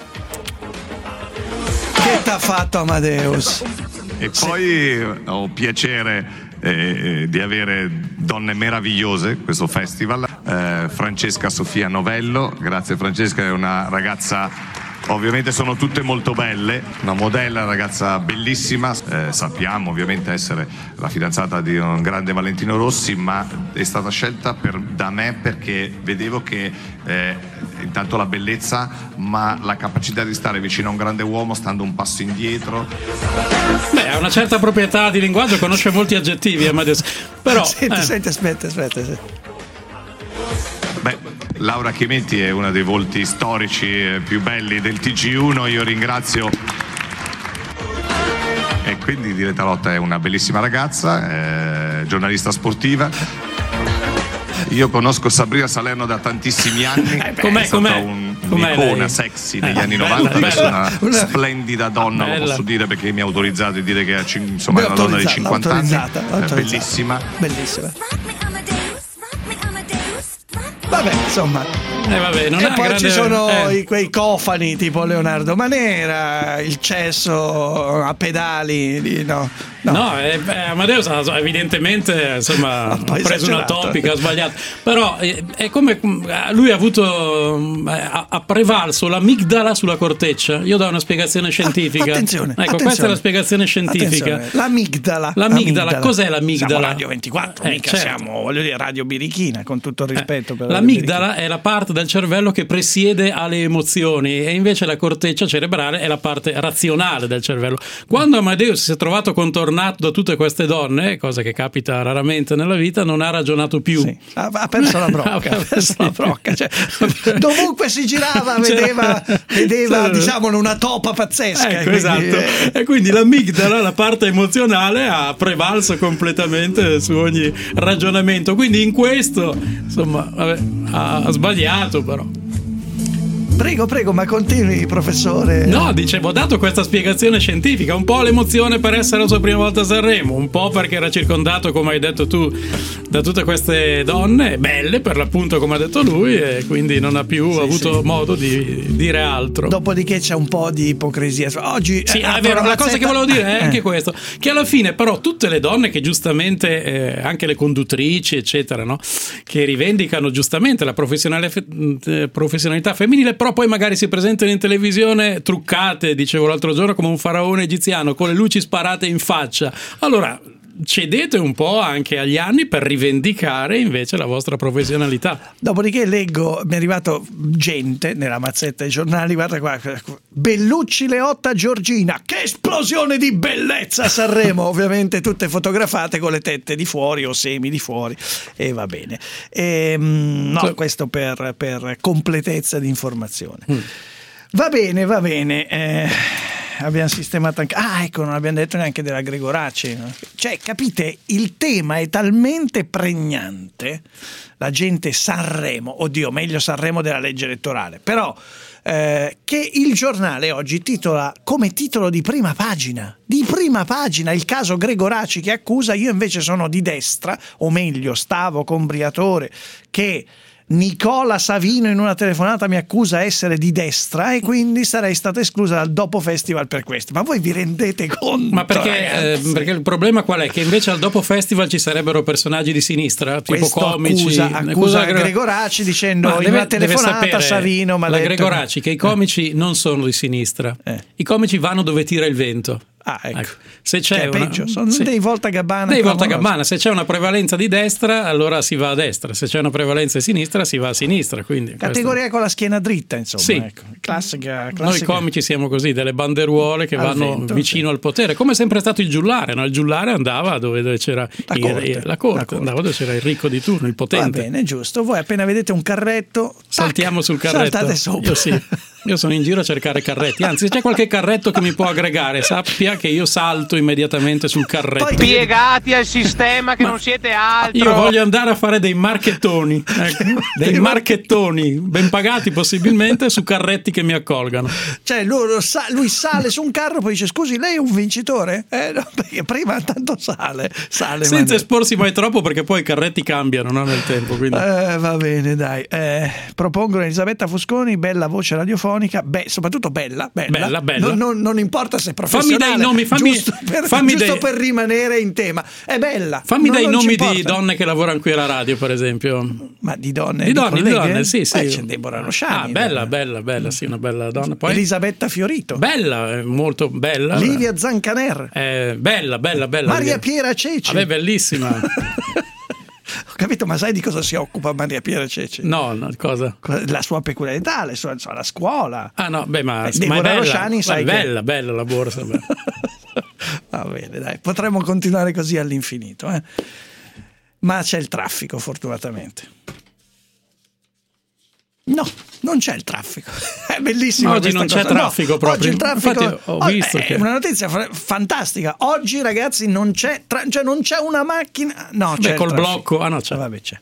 Che t'ha fatto Amadeus? E poi ho piacere eh, di avere donne meravigliose questo festival. Eh, Francesca Sofia Novello, grazie Francesca, è una ragazza, ovviamente sono tutte molto belle, una modella, una ragazza bellissima. Eh, sappiamo ovviamente essere la fidanzata di un grande Valentino Rossi, ma è stata scelta per, da me perché vedevo che eh, intanto la bellezza, ma la capacità di stare vicino a un grande uomo stando un passo indietro. Beh, ha una certa proprietà di linguaggio, conosce molti aggettivi Amadeus. Però Senti, eh, senti, aspetta, aspetta. Sì. Beh, Laura Chimetti è uno dei volti storici più belli del T G uno, io ringrazio e quindi Diletta Lotta è una bellissima ragazza, eh, giornalista sportiva. Io conosco Sabrina Salerno da tantissimi anni, eh, com'è, è stata com'è? un, Com'è un'icona lei? sexy negli Eh, anni bella, novanta, adesso è bella. una splendida donna, Bella. lo posso dire perché mi ha autorizzato di dire che è, cin- insomma, Beh, è una donna di autorizzata, cinquanta anni, autorizzata, eh, autorizzata. bellissima. Bellissima. Vabbè, insomma. Eh, vabbè, non e è poi grande- ci sono eh. i- quei cofani tipo Leonardo Manera, il cesso a pedali, di- no. No, no eh, beh, Amadeus ha- evidentemente insomma, ha po' preso una esagerato. topica, ha sbagliato. Però eh, è come eh, lui ha avuto eh, ha, ha prevalso l'amigdala sulla corteccia. Io do una spiegazione scientifica. Attenzione, ecco, attenzione. questa è la spiegazione scientifica. Attenzione, l'amigdala. L'amigdala, cos'è l'amigdala? Siamo Radio ventiquattro, Eh, mica certo. siamo, voglio dire, Radio Birichina, con tutto il rispetto per Radio L'amigdala è la parte del cervello che presiede alle emozioni e invece la corteccia cerebrale è la parte razionale del cervello. Quando Amadeus si è trovato contornato da tutte queste donne, cosa che capita raramente nella vita, non ha ragionato più. Sì. Ha, ha perso la brocca, ha perso la brocca. Cioè, dovunque si girava vedeva, vedeva Cioè, diciamo una topa pazzesca. Ecco, quindi, esatto. eh, E quindi l'amigdala, la parte emozionale, ha prevalso completamente su ogni ragionamento. Quindi in questo, insomma, vabbè, ha, ha sbagliato però. Prego, prego, ma continui, professore. No, dicevo, ho dato questa spiegazione scientifica, un po' l'emozione per essere la sua prima volta a Sanremo, un po' perché era circondato, come hai detto tu, da tutte queste donne belle, per l'appunto, come ha detto lui, e quindi non ha più Sì, avuto sì. modo di dire altro. Dopodiché c'è un po' di ipocrisia. Oggi Sì, eh, è apro vero, la la cosa zetta- che volevo dire è Eh. anche questo, che alla fine però tutte le donne che giustamente, eh, anche le conduttrici eccetera, no? Che rivendicano giustamente la professionale- eh, professionalità femminile, però poi magari si presentano in televisione truccate, dicevo l'altro giorno, come un faraone egiziano, con le luci sparate in faccia. Allora cedete un po' anche agli anni per rivendicare invece la vostra professionalità. Dopodiché leggo, mi è arrivato gente nella mazzetta dei giornali, guarda qua, Bellucci Leotta Giorgina, che esplosione di bellezza a Sanremo, ovviamente tutte fotografate con le tette di fuori o semi di fuori, e va bene. E, no, questo per, per completezza di informazione. Mm. Va bene, va bene. Eh, abbiamo sistemato anche. Ah, ecco, non abbiamo detto neanche della Gregoracci. Cioè, capite, il tema è talmente pregnante, la gente Sanremo, oddio, meglio Sanremo della legge elettorale, però eh, che il giornale oggi titola come titolo di prima pagina, di prima pagina, il caso Gregoracci che accusa, io invece sono di destra, o meglio, stavo con Briatore, che Nicola Savino in una telefonata mi accusa essere di destra e quindi sarei stata esclusa dal dopo festival per questo. Ma voi vi rendete conto? Ma perché, eh, perché il problema qual è? Che invece al dopo festival ci sarebbero personaggi di sinistra, tipo Questo comici. accusa, accusa Gregoracci dicendo Ma in deve- una telefonata deve sapere Savino ma la detto- Gregoracci che i comici non sono di sinistra, Eh. i comici vanno dove tira il vento. Ah, ecco. Se c'è Che è una- peggio, sono sì. dei Volta Gabbana. Dei Volta clamorosi. Gabbana, se c'è una prevalenza di destra allora si va a destra, se c'è una prevalenza di sinistra si va a sinistra, quindi Categoria questo- con la schiena dritta, insomma. Sì. Ecco. Classica, Noi classica. comici siamo così, delle banderuole che Al vanno vento, vicino al potere, come è sempre stato il giullare, no? Il giullare andava dove, dove c'era La il- corte. il- la corte, La corte. andava dove c'era il ricco di turno, il Va potente. bene, giusto. Voi appena vedete un carretto, Saltiamo tac, sul carretto. saltate sopra. Io sì. Io sono in giro a cercare carretti. Anzi, se c'è qualche carretto che mi può aggregare, sappia che io salto immediatamente sul carretto. Piegati al sistema che non siete altro. Io voglio andare a fare dei marchettoni, ecco, dei marchettoni ben pagati possibilmente su carretti che mi accolgano. Cioè lui, sa- lui sale su un carro, poi dice scusi, lei è un vincitore? Eh, no, perché prima tanto sale, sale Senza ma- esporsi mai troppo perché poi i carretti cambiano, no, nel tempo. Quindi. Eh, va bene, dai. Eh, propongono Elisabetta Fusconi, bella voce radiofonica, beh, soprattutto bella, bella. Bella, bella. Non, non- non importa se è Fammi professionale. dei nomi, fammi, giusto per, fammi giusto dei, per rimanere in tema. È bella. fammi non- dei non ci nomi di importa. donne che lavorano qui alla radio, per esempio. Ma di donne, Di donne, di colleghe? donne, sì, sì. Eh, c'è Deborah Rosciani. Ah, bella, bella, bella, sì, una bella donna. Poi Elisabetta Fiorito. bella, eh, molto bella. Livia Zancaner. Eh, bella, bella, bella. Maria Piera Ceci. Vabbè, bellissima. Ho capito, ma sai di cosa si occupa Maria Piera Ceci? No, no, cosa? La sua peculiarità, la sua, insomma, la scuola. Ah no, beh, ma, Eh, ma è Deborah bella, Rosciani, sai è che- bella, bella la borsa. bella. Va bene, dai, potremmo continuare così all'infinito, eh? Ma c'è il traffico, fortunatamente. No, non c'è il traffico. È bellissimo. Oggi non cosa. c'è traffico no, proprio. Oggi il traffico Infatti ho visto è che... una notizia f- fantastica. Oggi, ragazzi, non c'è, tra- cioè non c'è una macchina. No, Beh, c'è col il blocco. Ah no, c'è. Ah, vabbè, c'è.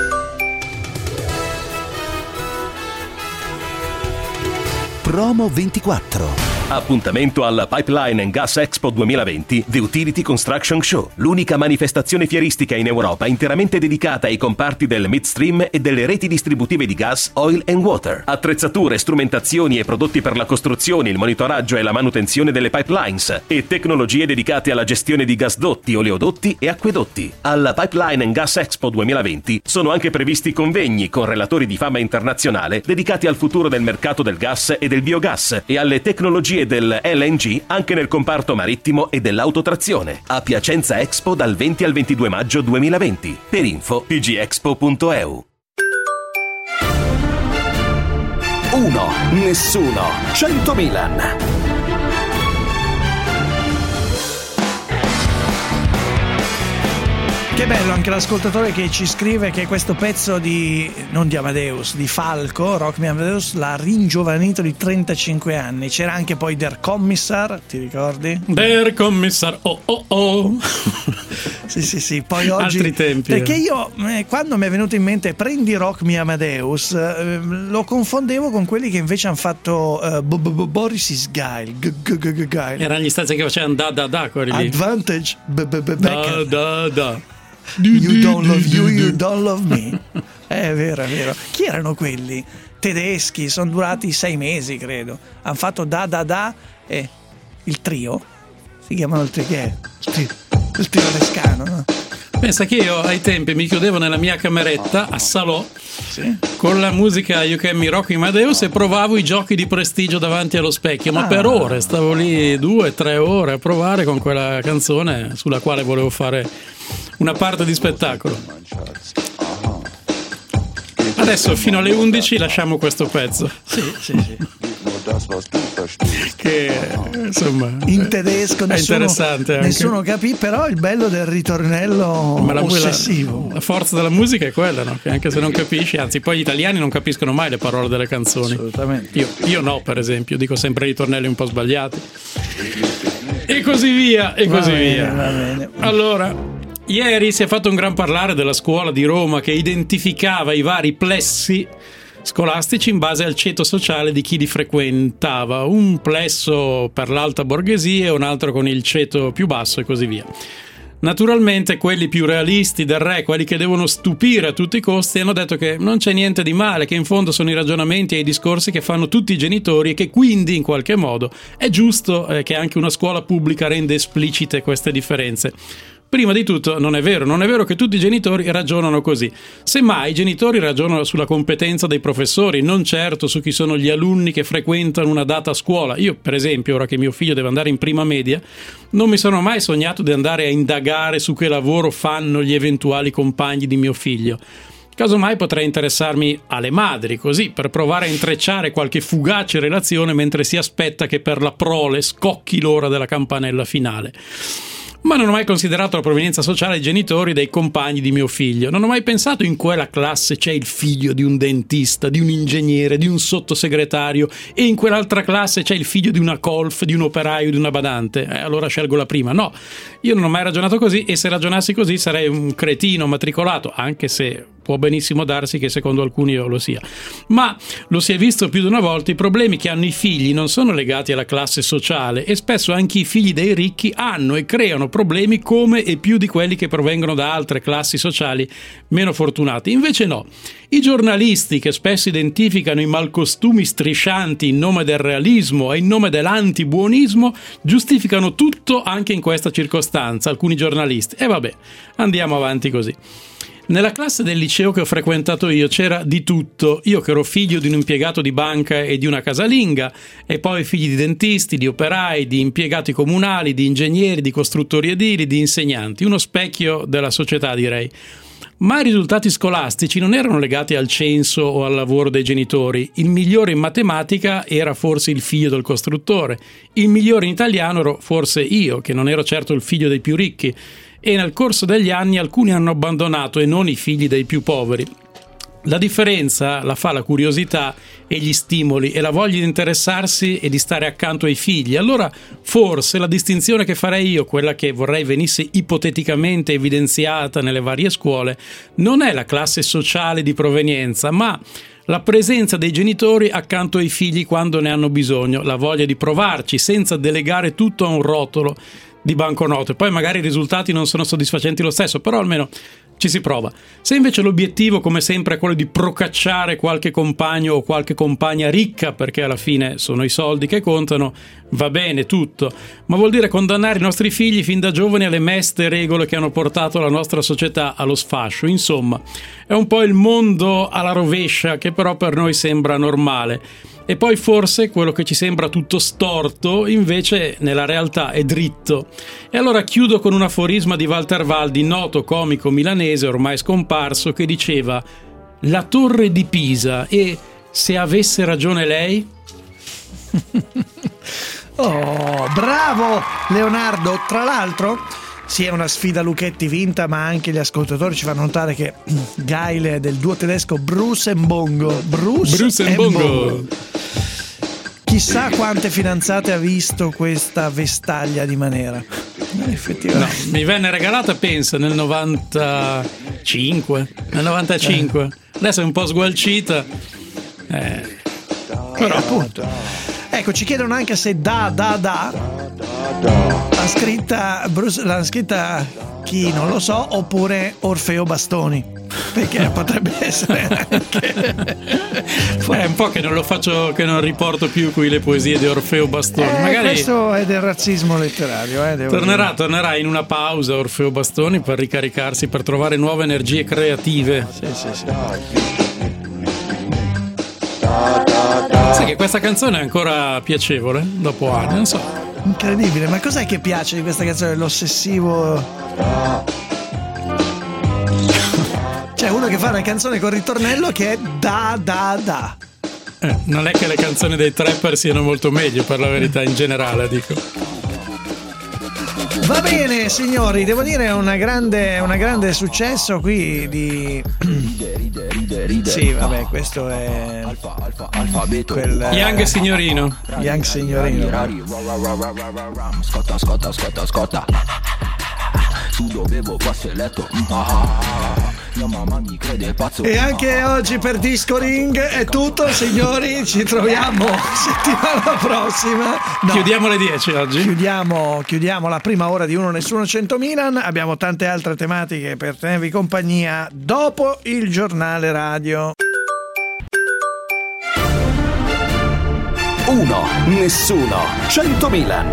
Promo ventiquattro. Appuntamento alla Pipeline and Gas Expo duemilaventi The Utility Construction Show, l'unica manifestazione fieristica in Europa interamente dedicata ai comparti del midstream e delle reti distributive di gas, oil and water. Attrezzature, strumentazioni e prodotti per la costruzione, il monitoraggio e la manutenzione delle pipelines e tecnologie dedicate alla gestione di gasdotti, oleodotti e acquedotti. Alla Pipeline and Gas Expo duemilaventi sono anche previsti convegni con relatori di fama internazionale dedicati al futuro del mercato del gas e del biogas e alle tecnologie del L N G anche nel comparto marittimo e dell'autotrazione. A Piacenza Expo dal venti al ventidue maggio duemilaventi. Per info p g expo punto e u. uno, nessuno, cento Milan. Che bello anche l'ascoltatore che ci scrive che questo pezzo di, non di Amadeus, di Falco, Rock Me Amadeus, l'ha ringiovanito di trentacinque anni. C'era anche poi Der Kommissar, ti ricordi? Der Kommissar, oh oh oh. Sì, sì, sì. Poi oggi, altri tempi. Perché io, eh, quando mi è venuto in mente prendi Rock Me Amadeus, eh, lo confondevo con quelli che invece hanno fatto uh, B- B- B- Boris is Guile. G- G- G- Guile. Erano gli stati che facevano da da da quelli lì. Advantage B- B- B- da da da. You don't love you, you don't love me. È vero, è vero. Chi erano quelli? Tedeschi, sono durati sei mesi, credo. Hanno fatto da da da e il trio. Si chiamano il trio, che è? Il trio, il trio Lescano, no? Pensa che io ai tempi mi chiudevo nella mia cameretta a Salò, sì, con la musica You Can Me Rock Amadeus e provavo i giochi di prestigio davanti allo specchio, ma ah. per ore stavo lì due, tre ore a provare con quella canzone sulla quale volevo fare una parte di spettacolo. Adesso fino alle undici lasciamo questo pezzo. Sì, sì, sì. Che insomma in tedesco è nessuno, interessante anche. Nessuno capì, però il bello del ritornello ma la, ossessivo. La, la forza della musica è quella, no? Che anche se non capisci, anzi poi gli italiani non capiscono mai le parole delle canzoni. Assolutamente. Io, io no, per esempio, dico sempre ritornelli un po' sbagliati. E così via, e Va così bene, via. va bene. Allora, ieri si è fatto un gran parlare della scuola di Roma che identificava i vari plessi scolastici in base al ceto sociale di chi li frequentava, un plesso per l'alta borghesia e un altro con il ceto più basso e così via. Naturalmente quelli più realisti del re, quelli che devono stupire a tutti i costi, hanno detto che non c'è niente di male, che in fondo sono i ragionamenti e i discorsi che fanno tutti i genitori e che quindi in qualche modo è giusto eh, che anche una scuola pubblica renda esplicite queste differenze. Prima di tutto non è vero, non è vero che tutti i genitori ragionano così. Semmai i genitori ragionano sulla competenza dei professori, non certo su chi sono gli alunni che frequentano una data scuola. Io, per esempio, ora che mio figlio deve andare in prima media, non mi sono mai sognato di andare a indagare su che lavoro fanno gli eventuali compagni di mio figlio. Casomai potrei interessarmi alle madri, così, per provare a intrecciare qualche fugace relazione mentre si aspetta che per la prole scocchi l'ora della campanella finale. Ma non ho mai considerato la provenienza sociale dei genitori dei compagni di mio figlio. Non ho mai pensato in quella classe c'è il figlio di un dentista, di un ingegnere, di un sottosegretario e in quell'altra classe c'è il figlio di una colf, di un operaio, di una badante. Eh, allora scelgo la prima. No, io non ho mai ragionato così e se ragionassi così sarei un cretino matricolato, anche se può benissimo darsi che secondo alcuni io lo sia. Ma lo si è visto più di una volta, i problemi che hanno i figli non sono legati alla classe sociale e spesso anche i figli dei ricchi hanno e creano problemi come e più di quelli che provengono da altre classi sociali meno fortunate. Invece no, i giornalisti che spesso identificano i malcostumi striscianti in nome del realismo e in nome dell'antibuonismo giustificano tutto anche in questa circostanza, alcuni giornalisti. E vabbè, andiamo avanti così. Nella classe del liceo che ho frequentato io c'era di tutto. Io che ero figlio di un impiegato di banca e di una casalinga, e poi figli di dentisti, di operai, di impiegati comunali, di ingegneri, di costruttori edili, di insegnanti. Uno specchio della società, direi. Ma i risultati scolastici non erano legati al censo o al lavoro dei genitori. Il migliore in matematica era forse il figlio del costruttore. Il migliore in italiano ero forse io, che non ero certo il figlio dei più ricchi. E nel corso degli anni alcuni hanno abbandonato e non i figli dei più poveri. La differenza la fa la curiosità e gli stimoli e la voglia di interessarsi e di stare accanto ai figli. Allora forse la distinzione che farei io, quella che vorrei venisse ipoteticamente evidenziata nelle varie scuole, non è la classe sociale di provenienza, ma la presenza dei genitori accanto ai figli quando ne hanno bisogno, la voglia di provarci senza delegare tutto a un rotolo di banconote. Poi magari i risultati non sono soddisfacenti lo stesso, però almeno ci si prova. Se invece l'obiettivo, come sempre, è quello di procacciare qualche compagno o qualche compagna ricca, perché alla fine sono i soldi che contano, va bene tutto, ma vuol dire condannare i nostri figli fin da giovani alle meste regole che hanno portato la nostra società allo sfascio. Insomma, è un po' il mondo alla rovescia che però per noi sembra normale. E poi forse quello che ci sembra tutto storto invece nella realtà è dritto. E allora chiudo con un aforisma di Walter Valdi, noto comico milanese ormai scomparso, che diceva: la torre di Pisa, e se avesse ragione lei? Oh, bravo Leonardo. Tra l'altro sì, è una sfida Lucchetti vinta, ma anche gli ascoltatori ci fanno notare che Gaile è del duo tedesco Bruce and Bongo. Bruce, Bruce and and Bongo. Bongo. Chissà quante fidanzate ha visto questa vestaglia di Manera. Effettivamente. No, mi venne regalata, penso, nel novantacinque. Nel novantacinque. Eh. Adesso è un po' sgualcita. Eh. Però appunto. Ecco, ci chiedono anche se da da da l'ha scritta Bruce, l'ha scritta chi non lo so, oppure Orfeo Bastoni, perché potrebbe essere anche è un po' che non lo faccio, che non riporto più qui le poesie di Orfeo Bastoni. eh, magari questo è del razzismo letterario, eh, devo tornerà, dire. tornerà in una pausa Orfeo Bastoni per ricaricarsi, per trovare nuove energie creative. Sì, sì, sì. Sai che questa canzone è ancora piacevole dopo anni, non so. Incredibile, ma cos'è che piace di questa canzone? L'ossessivo. C'è uno che fa una canzone con ritornello che è da da da. Eh, non è che le canzoni dei trapper siano molto meglio, per la verità, in generale, dico. Va bene, signori, devo dire è una grande, una grande successo qui di. Sì, vabbè, questo è quel Young Signorino. Young Signorino. Scotta, scotta, scotta, scotta. Su dovevo quasi letto. Mia mamma mi crede pazzo. E anche oggi per Disco Ring è tutto, signori. Ci troviamo settimana prossima. No, chiudiamo alle dieci oggi. Chiudiamo, chiudiamo la prima ora di Uno Nessuno cento Milan. Abbiamo tante altre tematiche per tenervi compagnia dopo il giornale radio. Uno Nessuno cento Milan.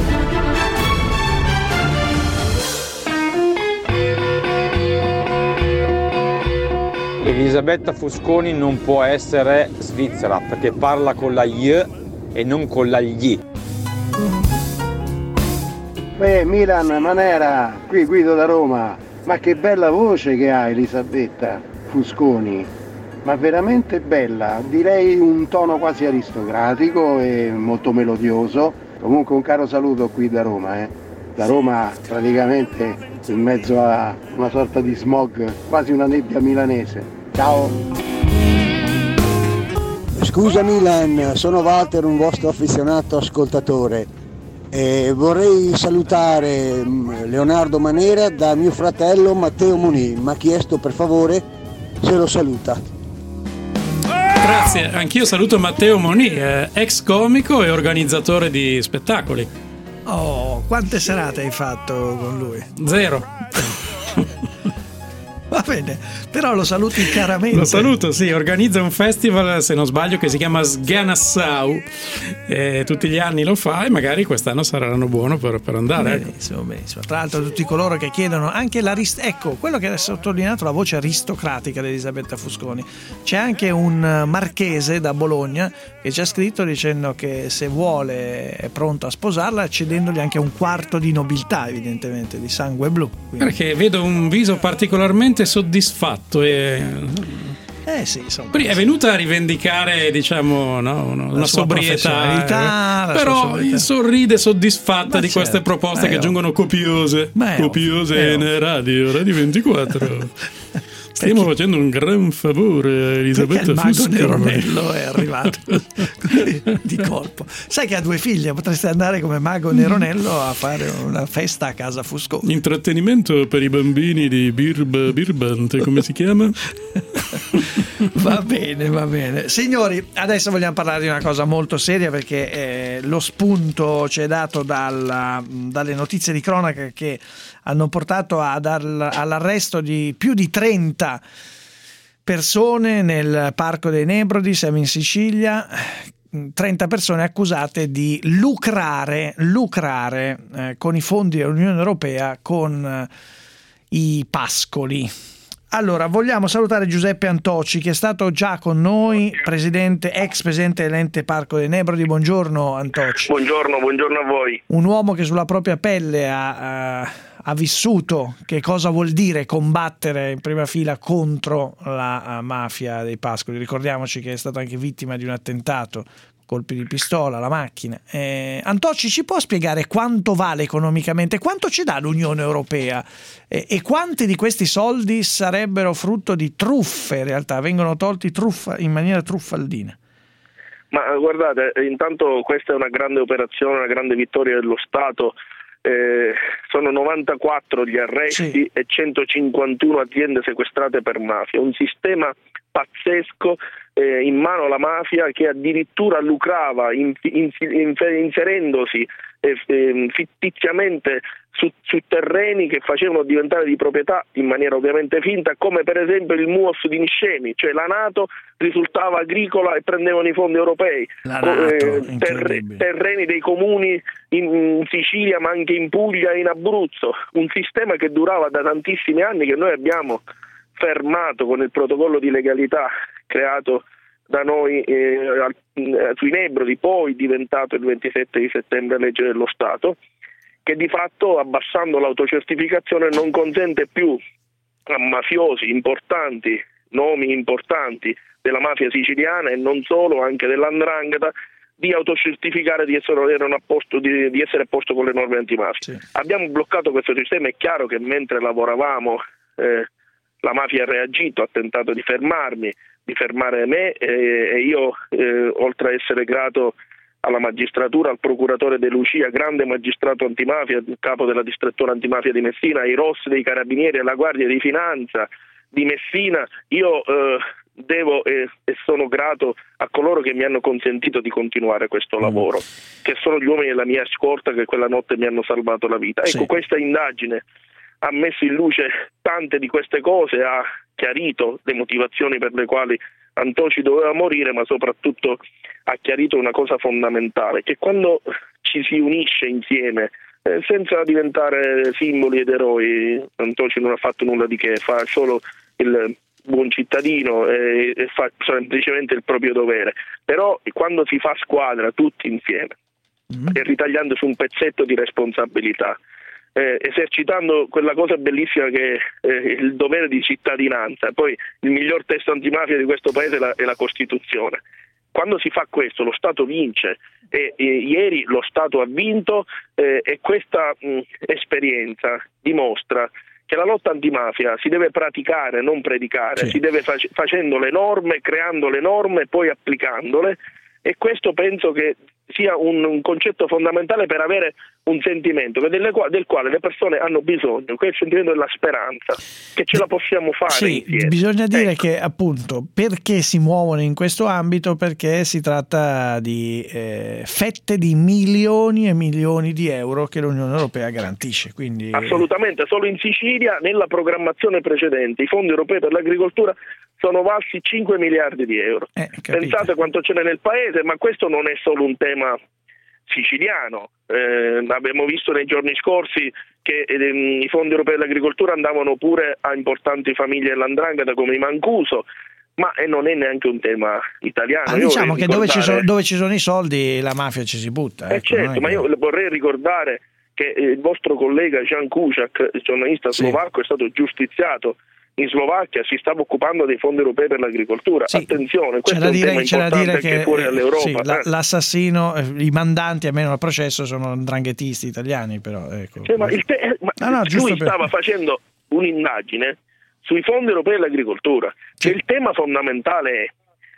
Elisabetta Fusconi non può essere svizzera perché parla con la Y e non con la Gli. Beh, Milan, Manera, qui Guido da Roma. Ma che bella voce che ha Elisabetta Fusconi, ma veramente bella, direi un tono quasi aristocratico e molto melodioso. Comunque un caro saluto qui da Roma, eh. Da Roma praticamente in mezzo a una sorta di smog, quasi una nebbia milanese. Ciao! Scusa Milan, sono Walter, un vostro affezionato ascoltatore. E vorrei salutare Leonardo Manera da mio fratello Matteo Moni. Mi ha chiesto per favore se lo saluta. Grazie, anch'io saluto Matteo Moni, eh, ex comico e organizzatore di spettacoli. Oh, quante serate hai fatto con lui? Zero. Va bene, però lo saluti caramente. Lo saluto, sì, organizza un festival, se non sbaglio, che si chiama Sganassau, e tutti gli anni lo fa e magari quest'anno sarà l'anno buono per, per andare. Benissimo, benissimo. Tra l'altro tutti coloro che chiedono anche la rist- ecco, quello che ha sottolineato la voce aristocratica di Elisabetta Fusconi. C'è anche un marchese da Bologna che ci ha scritto dicendo che se vuole è pronto a sposarla, cedendogli anche un quarto di nobiltà, evidentemente, di sangue blu. Quindi... Perché vedo un viso particolarmente soddisfatto e eh sì, insomma, è venuta a rivendicare, diciamo, no, una, una sobrietà, eh, però sobrietà. Sorride soddisfatta ma di certo. Queste proposte eh, che giungono copiose, ma copiose ovvio, in radio, Radio ventiquattro. Stiamo perché, facendo un gran favore a Elisabetta Fusconi. Il mago Neronello è arrivato di colpo. Sai che ha due figlie, potreste andare come mago Neronello a fare una festa a casa Fusconi. Intrattenimento per i bambini di Birb, Birbante, come si chiama? Va bene, va bene. Signori, adesso vogliamo parlare di una cosa molto seria, perché eh, lo spunto ci è dato dalla, dalle notizie di cronaca che hanno portato ad, all'arresto di più di trenta persone nel Parco dei Nebrodi. Siamo in Sicilia. trenta persone accusate di lucrare, lucrare eh, con i fondi dell'Unione Europea con eh, i pascoli. Allora, vogliamo salutare Giuseppe Antoci, che è stato già con noi, presidente, ex presidente dell'ente Parco dei Nebrodi. Buongiorno Antoci. Buongiorno, buongiorno a voi. Un uomo che sulla propria pelle ha, ha, ha vissuto che cosa vuol dire combattere in prima fila contro la mafia dei pascoli. Ricordiamoci che è stato anche vittima di un attentato, colpi di pistola, la macchina. Eh, Antoci, ci può spiegare quanto vale economicamente, quanto ci dà l'Unione Europea e, e quanti di questi soldi sarebbero frutto di truffe, in realtà vengono tolti truffa, in maniera truffaldina? Ma guardate, intanto questa è una grande operazione, una grande vittoria dello Stato. Eh, sono novantaquattro gli arresti, sì, e centocinquantuno aziende sequestrate per mafia, un sistema pazzesco eh, in mano alla mafia, che addirittura lucrava in, in, in, inserendosi eh, eh, fittiziamente su, su terreni che facevano diventare di proprietà in maniera ovviamente finta, come per esempio il M U O S di Niscemi, cioè la NATO risultava agricola e prendevano i fondi europei, NATO, eh, ter- terreni dei comuni in Sicilia ma anche in Puglia e in Abruzzo, un sistema che durava da tantissimi anni, che noi abbiamo fermato con il protocollo di legalità creato da noi eh, sui Nebrodi, poi diventato il ventisette di settembre legge dello Stato, che di fatto, abbassando l'autocertificazione, non consente più a mafiosi importanti, nomi importanti della mafia siciliana e non solo, anche dell'Andrangheta, di autocertificare di essere, erano a posto, di, di essere a posto con le norme antimafia. Sì. Abbiamo bloccato questo sistema. È chiaro che mentre lavoravamo eh, la mafia ha reagito, ha tentato di fermarmi, di fermare me eh, e io, eh, oltre a essere grato alla magistratura, al procuratore De Lucia, grande magistrato antimafia, capo della distrettura antimafia di Messina, ai R O S dei Carabinieri, alla Guardia di Finanza di Messina, io eh, devo e eh, sono grato a coloro che mi hanno consentito di continuare questo lavoro, che sono gli uomini della mia scorta che quella notte mi hanno salvato la vita. Ecco, sì. Questa indagine ha messo in luce tante di queste cose, ha chiarito le motivazioni per le quali Antoci doveva morire, ma soprattutto ha chiarito una cosa fondamentale, che quando ci si unisce insieme, eh, senza diventare simboli ed eroi, Antoci non ha fatto nulla di che, fa solo il buon cittadino e, e fa semplicemente il proprio dovere, però quando si fa squadra tutti insieme mm-hmm. e ritagliandosi un pezzetto di responsabilità, Eh, esercitando quella cosa bellissima che è eh, il dovere di cittadinanza. Poi il miglior testo antimafia di questo paese è la, è la Costituzione. Quando si fa questo lo Stato vince e, e ieri lo Stato ha vinto eh, e questa mh, esperienza dimostra che la lotta antimafia si deve praticare, non predicare, sì. si deve fac- facendo le norme, creando le norme e poi applicandole, e questo penso che sia un, un concetto fondamentale per avere un sentimento delle, del quale le persone hanno bisogno, che è il sentimento della speranza, che ce la possiamo fare sì, insieme. Bisogna dire ecco. che appunto perché si muovono in questo ambito, perché si tratta di eh, fette di milioni e milioni di euro che l'Unione Europea garantisce. Quindi assolutamente, solo in Sicilia nella programmazione precedente i fondi europei per l'agricoltura sono valsi cinque miliardi di euro. Eh, Pensate quanto ce n'è nel paese, ma questo non è solo un tema siciliano. Eh, abbiamo visto nei giorni scorsi che eh, i fondi europei dell'agricoltura andavano pure a importanti famiglie dell'Andrangheta come i Mancuso, ma eh, non è neanche un tema italiano. Ah, diciamo che ricordare... dove, ci sono, dove ci sono i soldi la mafia ci si butta. Eh, ecco, certo, che... ma io vorrei ricordare che il vostro collega Jan Kuciak, il giornalista sì. slovacco, è stato giustiziato in Slovacchia, si stava occupando dei fondi europei per l'agricoltura. Sì. Attenzione, questo è un dire, tema importante anche che, fuori dall'Europa. Sì, eh. l'assassino, i mandanti almeno al processo sono ndranghetisti italiani, però ecco. Cioè, ma il te- ma no, no, lui per... stava facendo un'indagine sui fondi europei all'agricoltura. Cioè, il tema fondamentale è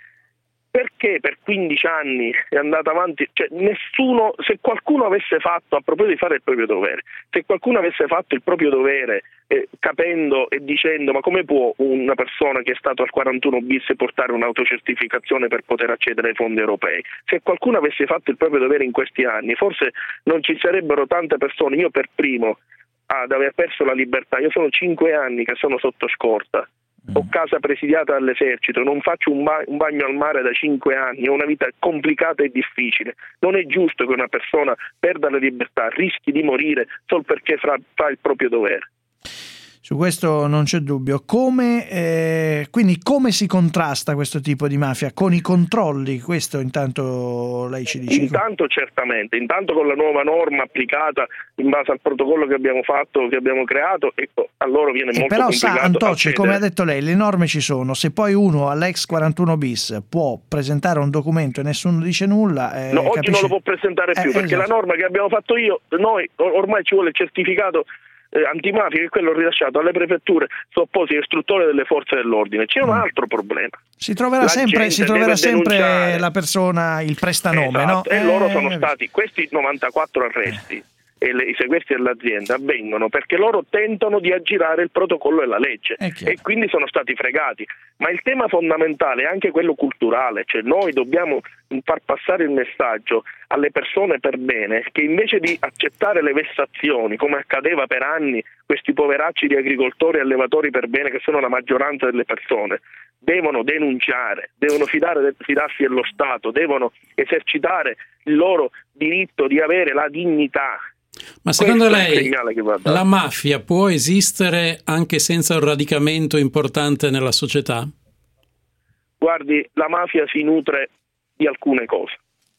perché per quindici anni è andata avanti, cioè nessuno, se qualcuno avesse fatto, a proposito di fare il proprio dovere, se qualcuno avesse fatto il proprio dovere eh, capendo e dicendo ma come può una persona che è stato al quarantuno bis portare un'autocertificazione per poter accedere ai fondi europei, se qualcuno avesse fatto il proprio dovere in questi anni, forse non ci sarebbero tante persone, io per primo, ad aver perso la libertà. Io sono cinque anni che sono sotto scorta. Ho casa presidiata dall'esercito, non faccio un, ba- un bagno al mare da cinque anni, ho una vita complicata e difficile. Non è giusto che una persona perda la libertà, rischi di morire solo perché fa, fa il proprio dovere. Su questo non c'è dubbio. Come, eh, quindi come si contrasta questo tipo di mafia? Con i controlli? Questo intanto lei ci dice? Intanto certamente, intanto con la nuova norma applicata in base al protocollo che abbiamo fatto, che abbiamo creato, ecco, a loro viene eh, molto però complicato. Però sa Antoci, accedere. come ha detto lei, le norme ci sono. Se poi uno all'ex quarantuno bis può presentare un documento e nessuno dice nulla, eh, no, oggi capisce? non lo può presentare più, eh, perché esatto. La norma che abbiamo fatto io, noi ormai ci vuole il certificato Eh, antimafia, che è quello rilasciato alle prefetture su appositi istruttori delle forze dell'ordine. C'è un altro problema. Si troverà La sempre, si troverà sempre la persona, il prestanome, esatto, no? E eh... loro sono stati, questi novantaquattro arresti eh. e le, i sequestri dell'azienda avvengono perché loro tentano di aggirare il protocollo e la legge e quindi sono stati fregati. Ma il tema fondamentale è anche quello culturale, cioè noi dobbiamo far passare il messaggio alle persone per bene che invece di accettare le vessazioni, come accadeva per anni, questi poveracci di agricoltori e allevatori per bene, che sono la maggioranza delle persone, devono denunciare, devono fidare, fidarsi dello Stato, devono esercitare il loro diritto di avere la dignità. Ma secondo Questo lei la mafia può esistere anche senza un radicamento importante nella società? Guardi, la mafia si nutre di alcune cose.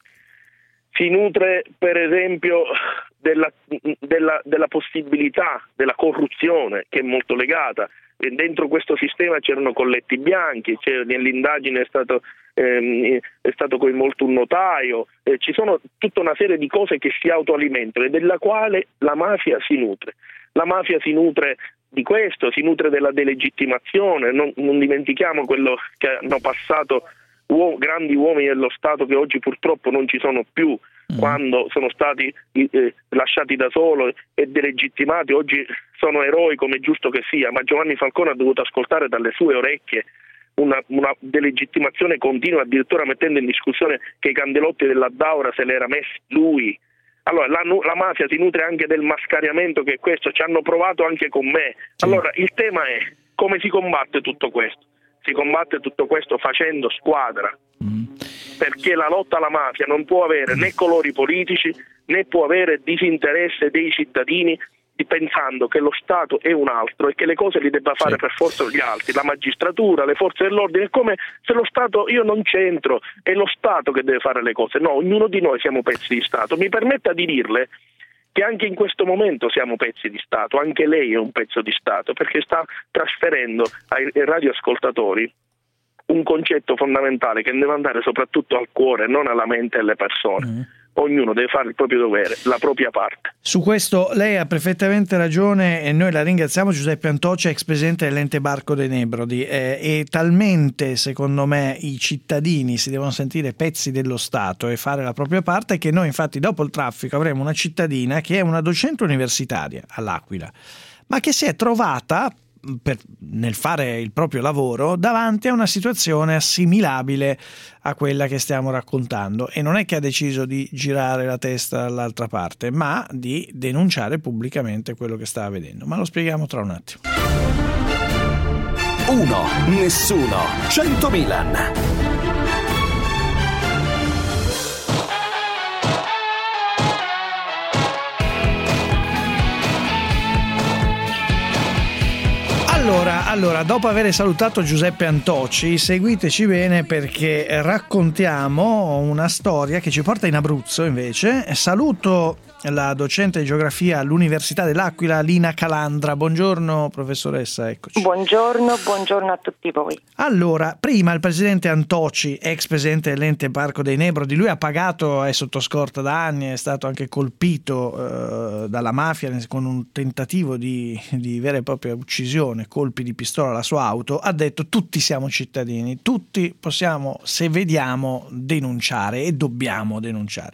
Si nutre per esempio della, della, della possibilità della corruzione, che è molto legata. E dentro questo sistema c'erano colletti bianchi, c'è, nell'indagine è stato, ehm, è stato coinvolto un notaio, eh, ci sono tutta una serie di cose che si autoalimentano e della quale la mafia si nutre. La mafia si nutre di questo, si nutre della delegittimazione, non, non dimentichiamo quello che hanno passato uo- grandi uomini dello Stato che oggi purtroppo non ci sono più, mm. quando sono stati eh, lasciati da solo e delegittimati. Oggi sono eroi, come è giusto che sia, ma Giovanni Falcone ha dovuto ascoltare dalle sue orecchie una, una delegittimazione continua, addirittura mettendo in discussione che i candelotti della Daura se li era messi lui. Allora la, la mafia si nutre anche del mascariamento, che è questo, ci hanno provato anche con me. Allora il tema è come si combatte tutto questo. Si combatte tutto questo facendo squadra, perché la lotta alla mafia non può avere né colori politici né può avere disinteresse dei cittadini, pensando che lo Stato è un altro e che le cose li debba fare sì. per forza gli altri, la magistratura, le forze dell'ordine. È come se lo Stato, io non c'entro, è lo Stato che deve fare le cose. No, ognuno di noi siamo pezzi di Stato. Mi permetta di dirle che anche in questo momento siamo pezzi di Stato, anche lei è un pezzo di Stato, perché sta trasferendo ai radioascoltatori un concetto fondamentale che deve andare soprattutto al cuore, non alla mente delle persone. Mm. Ognuno deve fare il proprio dovere, la propria parte. Su questo lei ha perfettamente ragione e noi la ringraziamo. Giuseppe Antoci, ex presidente dell'Ente Barco dei Nebrodi, eh, e talmente secondo me i cittadini si devono sentire pezzi dello Stato e fare la propria parte, che noi infatti dopo il traffico avremo una cittadina che è una docente universitaria all'Aquila, ma che si è trovata Per, nel fare il proprio lavoro davanti a una situazione assimilabile a quella che stiamo raccontando, e non è che ha deciso di girare la testa dall'altra parte, ma di denunciare pubblicamente quello che stava vedendo. Ma lo spieghiamo tra un attimo. Uno, nessuno, cento Milan. Allora, allora, dopo aver salutato Giuseppe Antoci, seguiteci bene perché raccontiamo una storia che ci porta in Abruzzo invece. Saluto la docente di geografia all'Università dell'Aquila, Lina Calandra. Buongiorno professoressa, eccoci. Buongiorno, buongiorno a tutti voi. Allora, prima il presidente Antoci, ex presidente dell'ente Parco dei Nebrodi, lui ha pagato, è sotto scorta da anni, è stato anche colpito eh, dalla mafia con un tentativo di, di vera e propria uccisione, colpi di pistola alla sua auto, ha detto tutti siamo cittadini, tutti possiamo, se vediamo, denunciare e dobbiamo denunciare.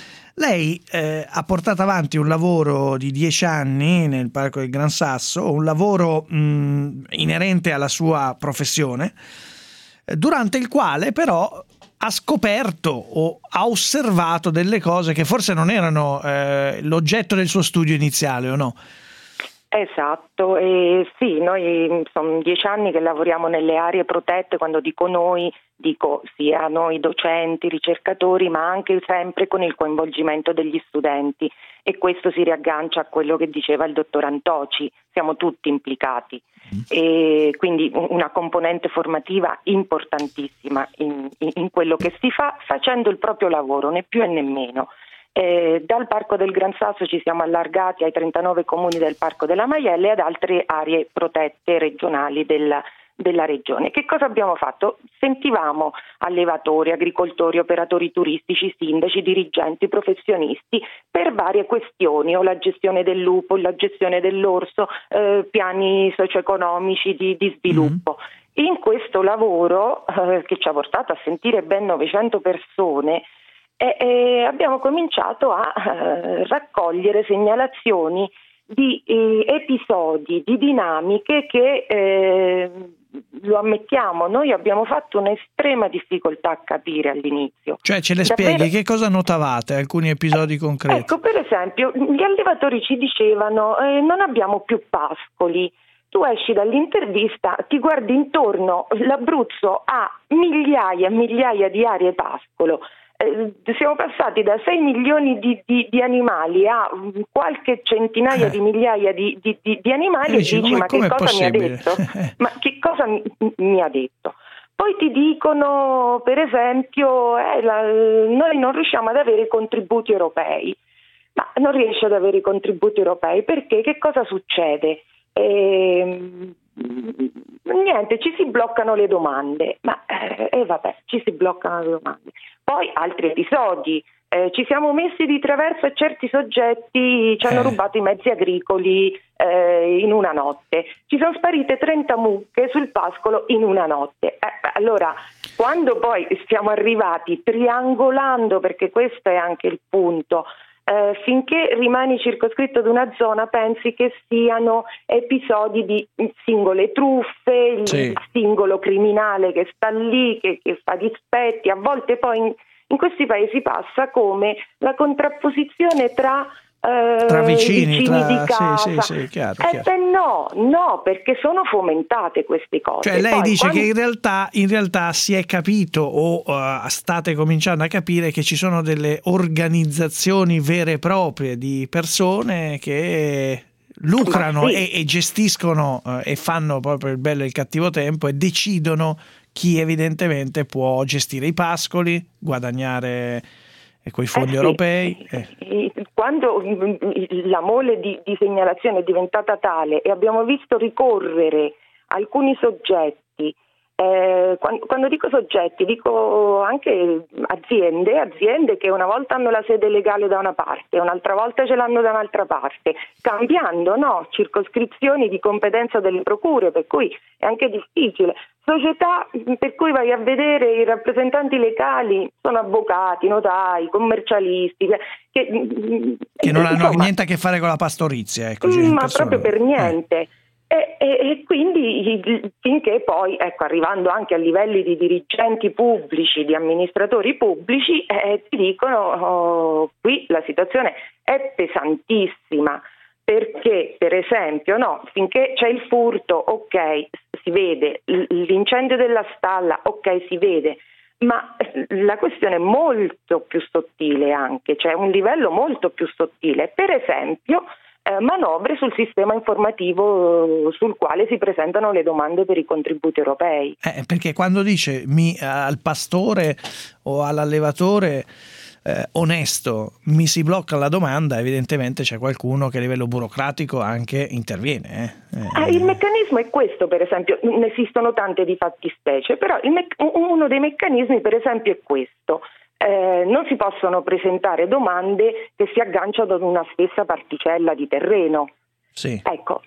Lei eh, ha portato avanti un lavoro di dieci anni nel Parco del Gran Sasso, un lavoro mh, inerente alla sua professione, eh, durante il quale però ha scoperto o ha osservato delle cose che forse non erano eh, l'oggetto del suo studio iniziale, o no? Esatto, e sì, noi sono dieci anni che lavoriamo nelle aree protette. Quando dico noi, dico sia noi docenti, ricercatori, ma anche sempre con il coinvolgimento degli studenti, e questo si riaggancia a quello che diceva il dottor Antoci, siamo tutti implicati, e quindi una componente formativa importantissima in, in quello che si fa, facendo il proprio lavoro, né più e né meno. Eh, dal Parco del Gran Sasso ci siamo allargati ai trentanove comuni del Parco della Maiella e ad altre aree protette regionali della, della regione. Che cosa abbiamo fatto? Sentivamo allevatori, agricoltori, operatori turistici, sindaci, dirigenti, professionisti per varie questioni, o la gestione del lupo, la gestione dell'orso, eh, piani socio-economici di, di sviluppo. Mm. In questo lavoro, eh, che ci ha portato a sentire ben novecento persone, E, e abbiamo cominciato a eh, raccogliere segnalazioni di eh, episodi, di dinamiche che, eh, lo ammettiamo, noi abbiamo fatto un'estrema difficoltà a capire all'inizio. Cioè ce le Davvero... spieghi, che cosa notavate, alcuni episodi concreti? Ecco, per esempio, gli allevatori ci dicevano eh, non abbiamo più pascoli. Tu esci dall'intervista, ti guardi intorno, l'Abruzzo ha migliaia e migliaia di aree pascolo. Eh, siamo passati da sei milioni di, di, di animali a qualche centinaia eh. di migliaia di, di, di, di animali, e dici, come, ma che cosa possibile? mi ha detto? ma che cosa mi, mi ha detto? Poi ti dicono, per esempio, eh, la, noi non riusciamo ad avere i contributi europei. Ma non riesci ad avere i contributi europei perché? Che cosa succede? Eh, niente, ci si bloccano le domande, ma eh, eh, vabbè, ci si bloccano le domande. Poi altri episodi, eh, ci siamo messi di traverso e certi soggetti ci hanno eh. rubato i mezzi agricoli eh, in una notte, ci sono sparite trenta mucche sul pascolo in una notte. Eh, allora, quando poi siamo arrivati triangolando, perché questo è anche il punto, Eh, finché rimani circoscritto ad una zona pensi che siano episodi di singole truffe, sì. il singolo criminale che sta lì, che, che fa dispetti. A volte poi in, in questi paesi passa come la contrapposizione tra Eh, tra vicini, vicini tra... di casa. Sì, sì, sì, chiaro, eh chiaro. beh no, no, perché sono fomentate queste cose. Cioè lei Poi, dice quando... che in realtà, in realtà si è capito o uh, state cominciando a capire che ci sono delle organizzazioni vere e proprie di persone che lucrano sì. e, e gestiscono uh, e fanno proprio il bello e il cattivo tempo e decidono chi evidentemente può gestire i pascoli, guadagnare coi fondi eh sì, europei. Eh. Quando la mole di, di segnalazione è diventata tale e abbiamo visto ricorrere alcuni soggetti, eh, quando, quando dico soggetti dico anche aziende, aziende che una volta hanno la sede legale da una parte, un'altra volta ce l'hanno da un'altra parte, cambiando no, circoscrizioni di competenza delle procure, per cui è anche difficile. Società per cui vai a vedere i rappresentanti legali sono avvocati, notai, commercialisti che, che non insomma, hanno niente a che fare con la pastorizia, ecco, ma persone. Proprio per niente. Eh. E, e, e quindi finché poi, ecco, arrivando anche a livelli di dirigenti pubblici, di amministratori pubblici, eh, ti dicono oh, qui la situazione è pesantissima. Perché, per esempio, no, finché c'è il furto, ok, si vede, l'incendio della stalla, ok, si vede, ma la questione è molto più sottile anche, c'è un livello molto più sottile. Per esempio, eh, manovre sul sistema informativo sul quale si presentano le domande per i contributi europei. Eh, perché quando dice mi, al pastore o all'allevatore eh, onesto mi si blocca la domanda, evidentemente c'è qualcuno che a livello burocratico anche interviene. Eh. Eh. Ah, il meccanismo è questo, per esempio, ne esistono tante di fattispecie, però il me- uno dei meccanismi per esempio è questo. Eh, non si possono presentare domande che si agganciano ad una stessa particella di terreno. Sì. Ecco,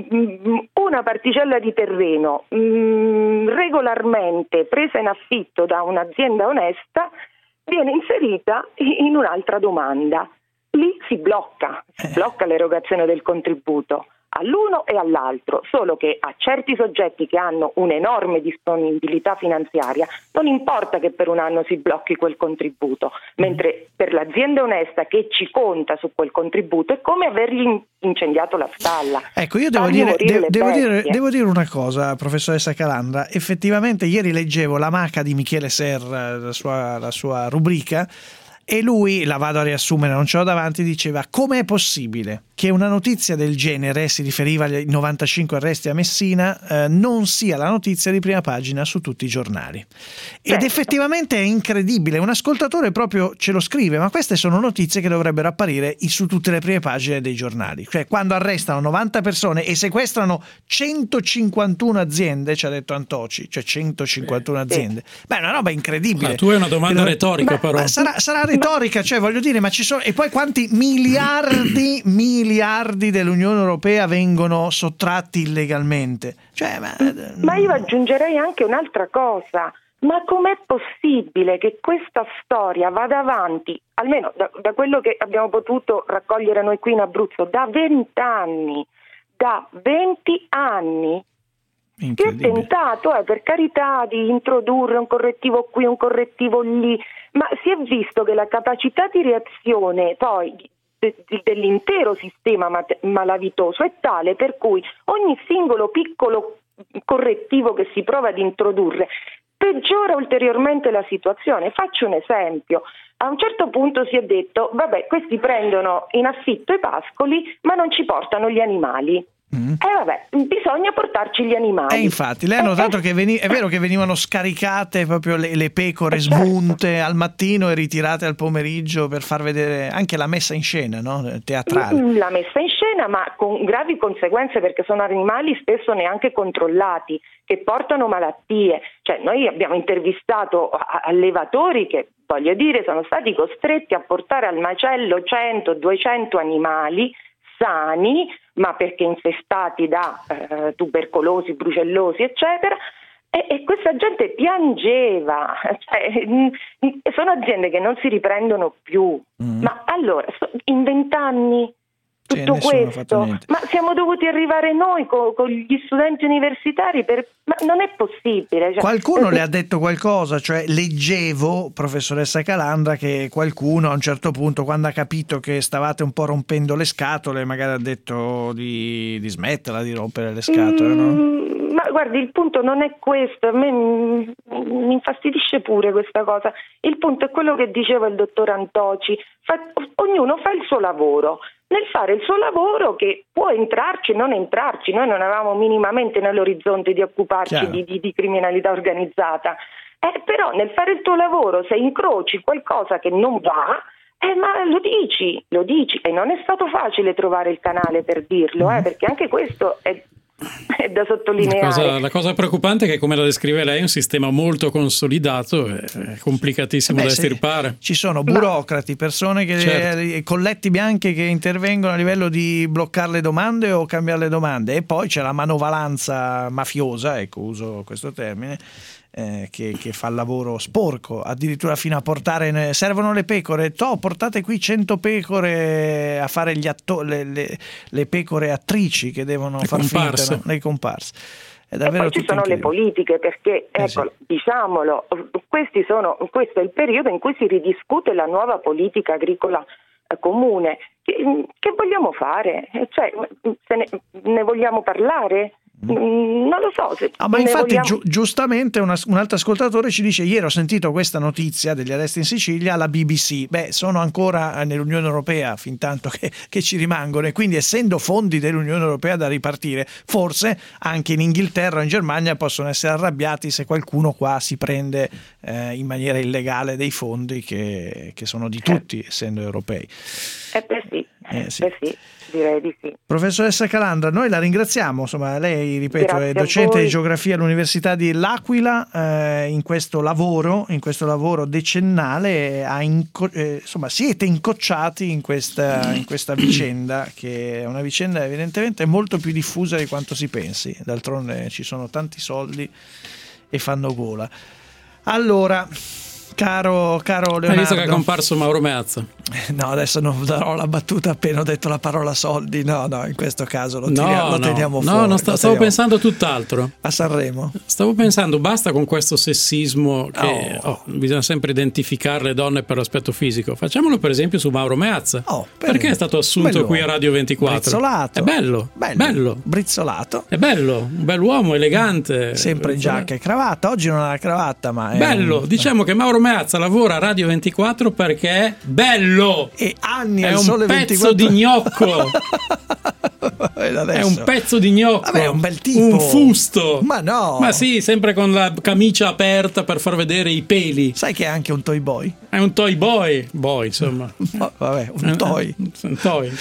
una particella di terreno mh, regolarmente presa in affitto da un'azienda onesta viene inserita in un'altra domanda. Lì si blocca, si blocca l'erogazione del contributo all'uno e all'altro, solo che a certi soggetti che hanno un'enorme disponibilità finanziaria non importa che per un anno si blocchi quel contributo, mentre per l'azienda onesta che ci conta su quel contributo è come avergli incendiato la stalla. Ecco, io devo dire, de- devo, dire, devo dire una cosa, professoressa Calandra, effettivamente ieri leggevo La Maca di Michele Serra, la sua, la sua rubrica, e lui, la vado a riassumere, non ce l'ho davanti, diceva: com'è possibile che una notizia del genere, si riferiva ai novantacinque arresti a Messina, eh, non sia la notizia di prima pagina su tutti i giornali. Ed effettivamente è incredibile, un ascoltatore proprio ce lo scrive, ma queste sono notizie che dovrebbero apparire su tutte le prime pagine dei giornali. Cioè, quando arrestano novanta persone e sequestrano centocinquantuno aziende, ci ha detto Antoci, cioè centocinquantuno aziende, beh, è una roba incredibile. Ma tu hai una domanda dove... retorica, ma, però. Ma sarà, sarà retorica, cioè voglio dire, ma ci sono, e poi quanti miliardi miliardi dell'Unione Europea vengono sottratti illegalmente, cioè, ma... ma io aggiungerei anche un'altra cosa: ma com'è possibile che questa storia vada avanti, almeno da, da quello che abbiamo potuto raccogliere noi qui in Abruzzo, da vent'anni, da venti anni? Si è tentato, eh, per carità, di introdurre un correttivo qui, un correttivo lì, ma si è visto che la capacità di reazione poi de- de- dell'intero sistema mat- malavitoso è tale per cui ogni singolo piccolo correttivo che si prova ad introdurre peggiora ulteriormente la situazione. Faccio un esempio. A un certo punto si è detto: vabbè, questi prendono in affitto i pascoli ma non ci portano gli animali. Mm. Eh vabbè, bisogna portarci gli animali. E eh, infatti, lei ha notato eh, che veni- è vero che venivano scaricate proprio le, le pecore smunte al mattino e ritirate al pomeriggio per far vedere anche la messa in scena, no? Teatrale. La messa in scena, ma con gravi conseguenze, perché sono animali spesso neanche controllati, che portano malattie. Cioè, noi abbiamo intervistato allevatori che, voglio dire, sono stati costretti a portare al macello cento duecento animali sani, ma perché infestati da eh, tubercolosi, brucellosi, eccetera, e, e questa gente piangeva. Cioè, mh, sono aziende che non si riprendono più. Mm. Ma allora, in vent'anni tutto questo, ma siamo dovuti arrivare noi con, con gli studenti universitari per... ma non è possibile. Cioè, qualcuno perché... le ha detto qualcosa, cioè leggevo, professoressa Calandra, che qualcuno a un certo punto, quando ha capito che stavate un po' rompendo le scatole, magari ha detto di, di smetterla di rompere le scatole, mm, no? Ma guardi, il punto non è questo, a me mi, mi infastidisce pure questa cosa. Il punto è quello che diceva il dottor Antoci: fa, ognuno fa il suo lavoro. Nel fare il suo lavoro, che può entrarci, non entrarci, noi non avevamo minimamente nell'orizzonte di occuparci di, di, di criminalità organizzata, eh, però nel fare il tuo lavoro, se incroci qualcosa che non va, eh, ma lo dici, lo dici, e non è stato facile trovare il canale per dirlo, eh, perché anche questo è... è da sottolineare. La cosa, la cosa preoccupante è che, come la descrive lei, è un sistema molto consolidato, è complicatissimo Beh, da estirpare. Ci sono burocrati, persone che certo. colletti bianche che intervengono a livello di bloccare le domande o cambiare le domande, e poi c'è la manovalanza mafiosa, ecco, uso questo termine, eh, che, che fa il lavoro sporco, addirittura fino a portare, servono le pecore, to, portate qui cento pecore a fare gli atto- le, le, le pecore attrici che devono le far finta, no? Le comparse. È davvero e poi ci sono le politiche, perché eh ecco, sì. diciamolo, questi sono, questo è il periodo in cui si ridiscute la nuova politica agricola eh, comune. Che, che vogliamo fare? Cioè, se ne, ne vogliamo parlare? Mm, non lo so se ah, ma ne infatti vogliamo... giu- giustamente una, un altro ascoltatore ci dice: ieri ho sentito questa notizia degli arresti in Sicilia alla B B C. Beh, sono ancora nell'Unione Europea fin tanto che, che ci rimangono, e quindi essendo fondi dell'Unione Europea da ripartire, forse anche in Inghilterra o in Germania possono essere arrabbiati se qualcuno qua si prende eh, in maniera illegale dei fondi che, che sono di tutti, essendo europei. Eh beh sì, Eh, sì. beh sì, direi di sì. Professoressa Calandra, noi la ringraziamo, insomma, lei, ripeto, Grazie è a docente voi. di geografia all'Università di L'Aquila, eh, in questo lavoro, in questo lavoro decennale, ha inco- eh, insomma, siete incocciati in questa, in questa vicenda, che è una vicenda evidentemente molto più diffusa di quanto si pensi, d'altronde ci sono tanti soldi e fanno gola. Allora, caro, caro Leonardo, hai visto che è comparso Mauro Meazza? No, adesso non darò la battuta appena ho detto la parola soldi. No, no, in questo caso lo, No, tiriamo, lo no, teniamo no, fuori. non sta- lo stavo teniamo- pensando tutt'altro. A Sanremo? Stavo pensando, basta con questo sessismo che Oh. oh, bisogna sempre identificare le donne per l'aspetto fisico. Facciamolo per esempio su Mauro Meazza. Perché è stato assunto Bello. qui a Radio ventiquattro? Brizzolato. È bello, Bello. bello. Brizzolato. È bello, un bell'uomo, elegante. Sempre in giacca e cravatta. Oggi non ha la cravatta, ma è Bello, un- diciamo che Mauro Meazza lavora a Radio ventiquattro perché è bello. E anni è al un Sole pezzo ventiquattro. di gnocco. E È adesso? un pezzo di gnocco. Vabbè, è un bel tipo. Un fusto. Ma no. Ma sì, sempre con la camicia aperta per far vedere i peli. Sai che è anche un toy boy? È un toy boy. Boy, insomma. No, vabbè, un toy. Un toy.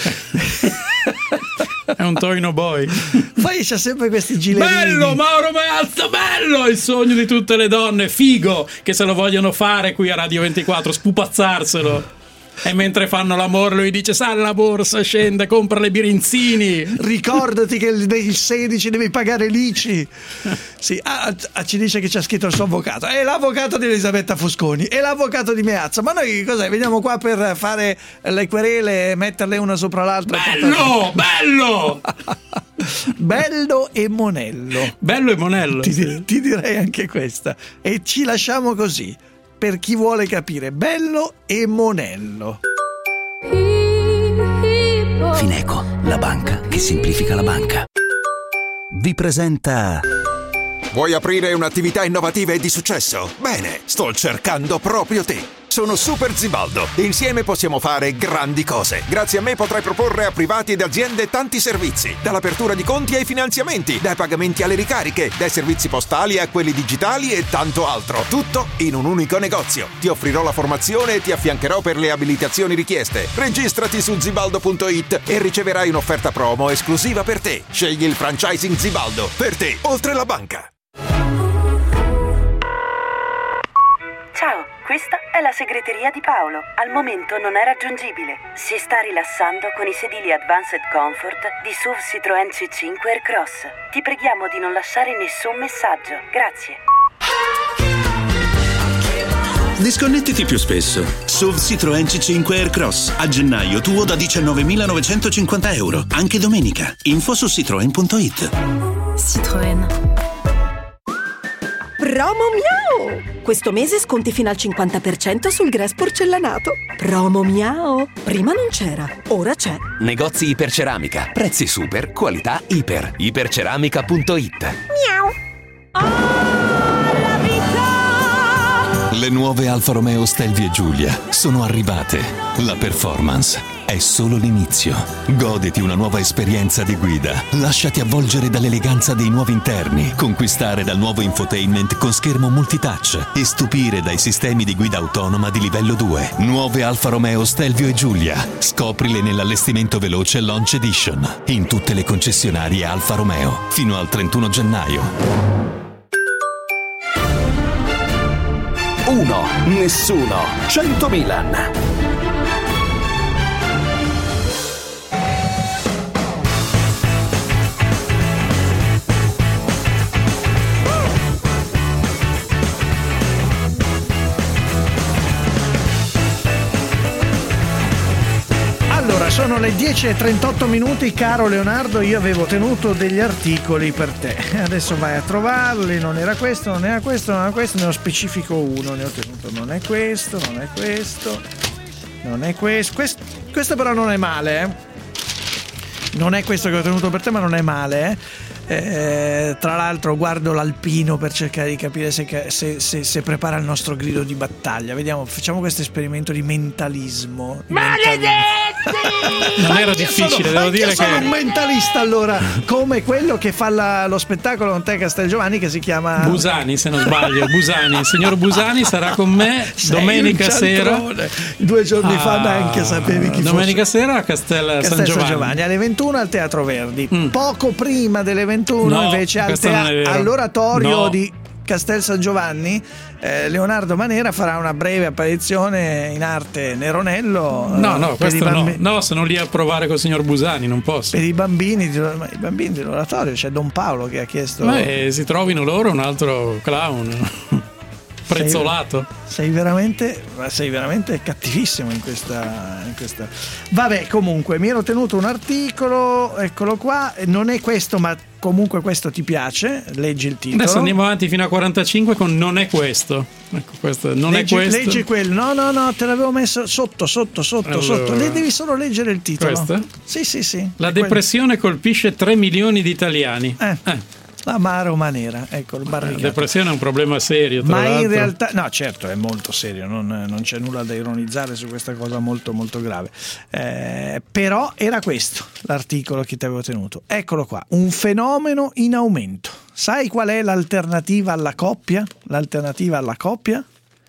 È un toy no boy. Poi c'ha sempre questi gilerini. Bello Mauro Meazza, bello! Il sogno di tutte le donne, figo, che se lo vogliono fare qui a Radio ventiquattro, spupazzarselo. E mentre fanno l'amore lui dice: sale la borsa, scende, compra le birinzini. Ricordati che il il sedici devi pagare l'I C I. Sì, ah, ah, ci dice che c'è scritto il suo avvocato. È l'avvocato di Elisabetta Fusconi, è l'avvocato di Meazza. Ma noi cos'è? Veniamo qua per fare le querele e metterle una sopra l'altra? Bello, bello! Bello e monello. Bello e monello. Ti, sì. ti direi anche questa. E ci lasciamo così, per chi vuole capire. Bello e monello. Fineco, la banca che semplifica la banca, vi presenta. Vuoi aprire un'attività innovativa e di successo? Bene, sto cercando proprio te. Sono Super Zibaldo e insieme possiamo fare grandi cose. Grazie a me potrai proporre a privati ed aziende tanti servizi, dall'apertura di conti ai finanziamenti, dai pagamenti alle ricariche, dai servizi postali a quelli digitali e tanto altro. Tutto in un unico negozio. Ti offrirò la formazione e ti affiancherò per le abilitazioni richieste. Registrati su zibaldo punto it e riceverai un'offerta promo esclusiva per te. Scegli il franchising Zibaldo, per te, oltre la banca. Ciao, questa è la segreteria di Paolo. Al momento non è raggiungibile. Si sta rilassando con i sedili Advanced Comfort di S U V Citroën C cinque Aircross. Ti preghiamo di non lasciare nessun messaggio. Grazie. Disconnettiti più spesso. S U V Citroën C cinque Aircross. A gennaio tuo da diciannovemilanovecentocinquanta euro. Anche domenica. Info su citroen punto it. Citroën. Promo Miao! Questo mese sconti fino al cinquanta per cento sul Grès porcellanato. Promo Miao! Prima non c'era, ora c'è. Negozi Iperceramica, prezzi super, qualità iper. iperceramica punto it. Miao! La vita! Le nuove Alfa Romeo Stelvio e Giulia sono arrivate. La performance è solo l'inizio. Goditi una nuova esperienza di guida. Lasciati avvolgere dall'eleganza dei nuovi interni, conquistare dal nuovo infotainment con schermo multitouch e stupire dai sistemi di guida autonoma di livello due. Nuove Alfa Romeo Stelvio e Giulia. Scoprile nell'allestimento veloce Launch Edition in tutte le concessionarie Alfa Romeo fino al trentuno gennaio. Uno, nessuno, cento Milan. Allora, sono le dieci e trentotto minuti, caro Leonardo, io avevo tenuto degli articoli per te. Adesso vai a trovarli, non era questo, non era questo, non era questo, ne ho specifico uno, ne ho tenuto, non è questo, non è questo, non è questo, questo, questo però non è male, eh? Non è questo che ho tenuto per te, ma non è male, eh? Eh, tra l'altro guardo l'Alpino per cercare di capire se, se, se, se prepara il nostro grido di battaglia. Vediamo, facciamo questo esperimento di mentalismo. Maledetti! Non era difficile, sono, devo dire sono che un mentalista, allora, come quello che fa la, lo spettacolo con te Castelgiovanni, che si chiama Busani, se non sbaglio. Busani, il signor Busani sarà con me Sei domenica sera. Due giorni ah, fa neanche sapevi chi domenica fosse. sera a Castel, Castel San Giovanni. Giovanni alle ventuno al Teatro Verdi. Mm. Poco prima delle ventuno no, invece al tea- all'oratorio no. di Castel San Giovanni eh, Leonardo Manera farà una breve apparizione in arte Neronello. No, no, questo bambi- no. No, sono lì a provare col signor Busani, non posso. Per i bambini, di, ma i bambini dell'oratorio, c'è Don Paolo che ha chiesto. Beh, si trovino loro un altro clown. Prezzolato. Sei, sei veramente sei veramente cattivissimo in questa, in questa. Vabbè, comunque mi ero tenuto un articolo, eccolo qua, non è questo, ma comunque questo ti piace, leggi il titolo. Adesso andiamo avanti fino a quarantacinque con non è questo. Ecco, questo non leggi, è questo. Leggi quello. No, no, no, te l'avevo messo sotto, sotto, sotto, allora. sotto. Le devi solo leggere il titolo. Questo? Sì, sì, sì. La depressione quello. colpisce tre milioni di italiani. Eh. eh. L'amaro Manera, ecco il barricato. La depressione è un problema serio, tra ma l'altro. in realtà no, certo, è molto serio, non, non c'è nulla da ironizzare su questa cosa molto molto grave, eh, però era questo l'articolo che ti avevo tenuto, eccolo qua, un fenomeno in aumento. Sai qual è l'alternativa alla coppia? L'alternativa alla coppia?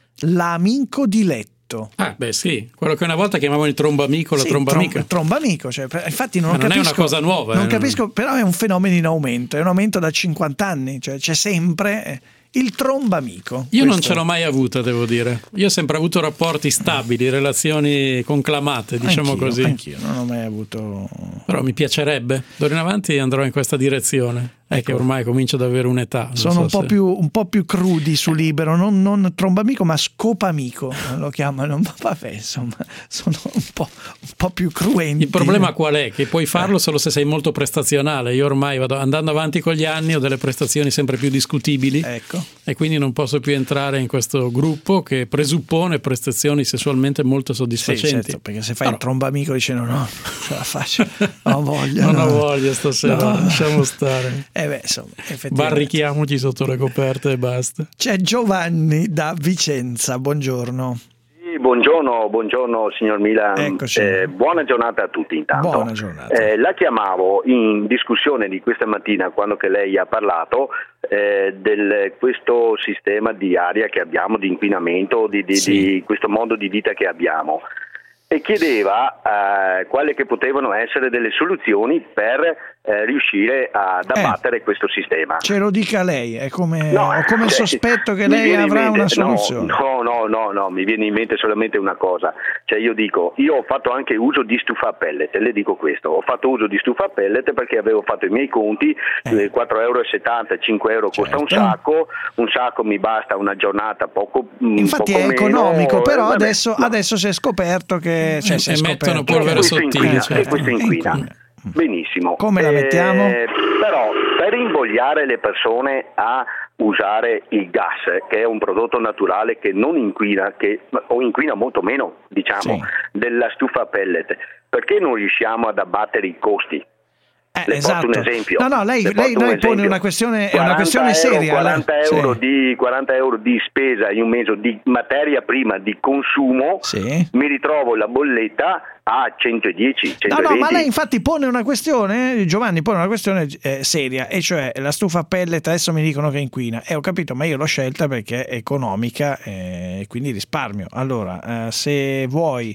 L'amico di letto. Ah, beh, sì, quello che una volta chiamavano il trombamico, la sì, trombamica. Trom- trombamico, cioè, infatti non, non capisco, è una cosa nuova. Non eh. capisco, però è un fenomeno in aumento, è un aumento da cinquanta anni, cioè c'è sempre il trombamico. Io questo. non ce l'ho mai avuta, devo dire. Io ho sempre avuto rapporti stabili, relazioni conclamate, diciamo anch'io, così. Anch'io non ho mai avuto. Però mi piacerebbe. D'ora in avanti andrò in questa direzione. È ecco. che ormai comincio ad avere un'età. Sono so un, po se... più, un po' più crudi su Libero, non, non trombamico ma scopamico lo chiamano. Vabbè, insomma, sono un po', un po' più cruenti. Il problema qual è? Che puoi farlo solo se sei molto prestazionale. Io ormai vado andando avanti con gli anni, ho delle prestazioni sempre più discutibili. Ecco. E quindi non posso più entrare in questo gruppo che presuppone prestazioni sessualmente molto soddisfacenti. Sì, certo, perché se fai no. il trombamico dice no, no, ce la faccio, non ho voglia. non no. ho voglia stasera, no. lasciamo stare. Eh beh, insomma, barrichiamoci sotto le coperte e basta. C'è Giovanni da Vicenza, buongiorno. Sì, buongiorno, buongiorno signor Milan. Eh, buona giornata a tutti intanto. Buona giornata. Eh, la chiamavo in discussione di questa mattina quando che lei ha parlato eh, del questo sistema di aria che abbiamo, di inquinamento, di, di, sì. di questo modo di vita che abbiamo. E chiedeva eh, quali che potevano essere delle soluzioni per eh, riuscire ad abbattere eh, questo sistema. Ce lo dica lei, è come, no, ho come cioè, il sospetto che lei avrà mente, una soluzione. No, no, no, no, mi viene in mente solamente una cosa. Cioè io dico, io ho fatto anche uso di stufa a pellet, le dico questo, ho fatto uso di stufa a pellet perché avevo fatto i miei conti, eh. quattro virgola settanta euro, cinque euro certo. costa un sacco, un sacco mi basta una giornata poco Infatti poco è economico, meno, però vabbè, adesso, no. adesso si è scoperto che cioè, si è mettono scoperto. polvere sottile, certo. E questo inquina. inquina. Benissimo. Come la mettiamo? Eh, però per invogliare le persone a usare il gas, che è un prodotto naturale che non inquina, che, o inquina molto meno, diciamo, sì. della stufa a pellet, perché non riusciamo ad abbattere i costi? Eh, Le esatto. porto un esempio. No, no, lei, lei, lei pone una questione, è una questione seria. quaranta, la... euro sì. di, quaranta euro di spesa in un mese di materia prima di consumo, sì. mi ritrovo la bolletta a centodieci, centoventi. No, no, ma lei infatti pone una questione, Giovanni pone una questione eh, seria, e cioè la stufa a pellet adesso mi dicono che inquina. E eh, ho capito, ma io l'ho scelta perché è economica e eh, quindi risparmio. Allora, eh, se vuoi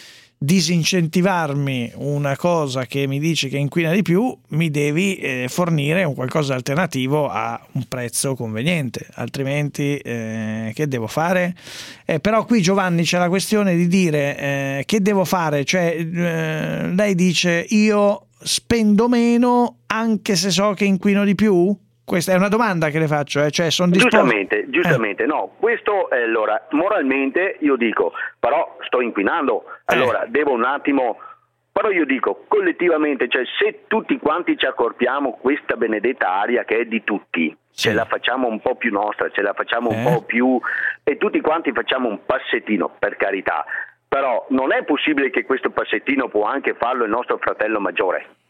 disincentivarmi una cosa che mi dice che inquina di più, mi devi eh, fornire un qualcosa alternativo a un prezzo conveniente, altrimenti eh, che devo fare? Eh, però qui Giovanni c'è la questione di dire eh, che devo fare, cioè eh, lei dice io spendo meno anche se so che inquino di più? Questa è una domanda che le faccio, eh? Cioè, sono disposto... Giustamente, giustamente, eh. no, questo eh, allora, moralmente io dico, però sto inquinando, allora eh. devo un attimo, però io dico, collettivamente, cioè se tutti quanti ci accorpiamo questa benedetta aria che è di tutti, sì. ce la facciamo un po' più nostra, ce la facciamo eh. un po' più, e tutti quanti facciamo un passettino, per carità, però non è possibile che questo passettino può anche farlo il nostro fratello maggiore.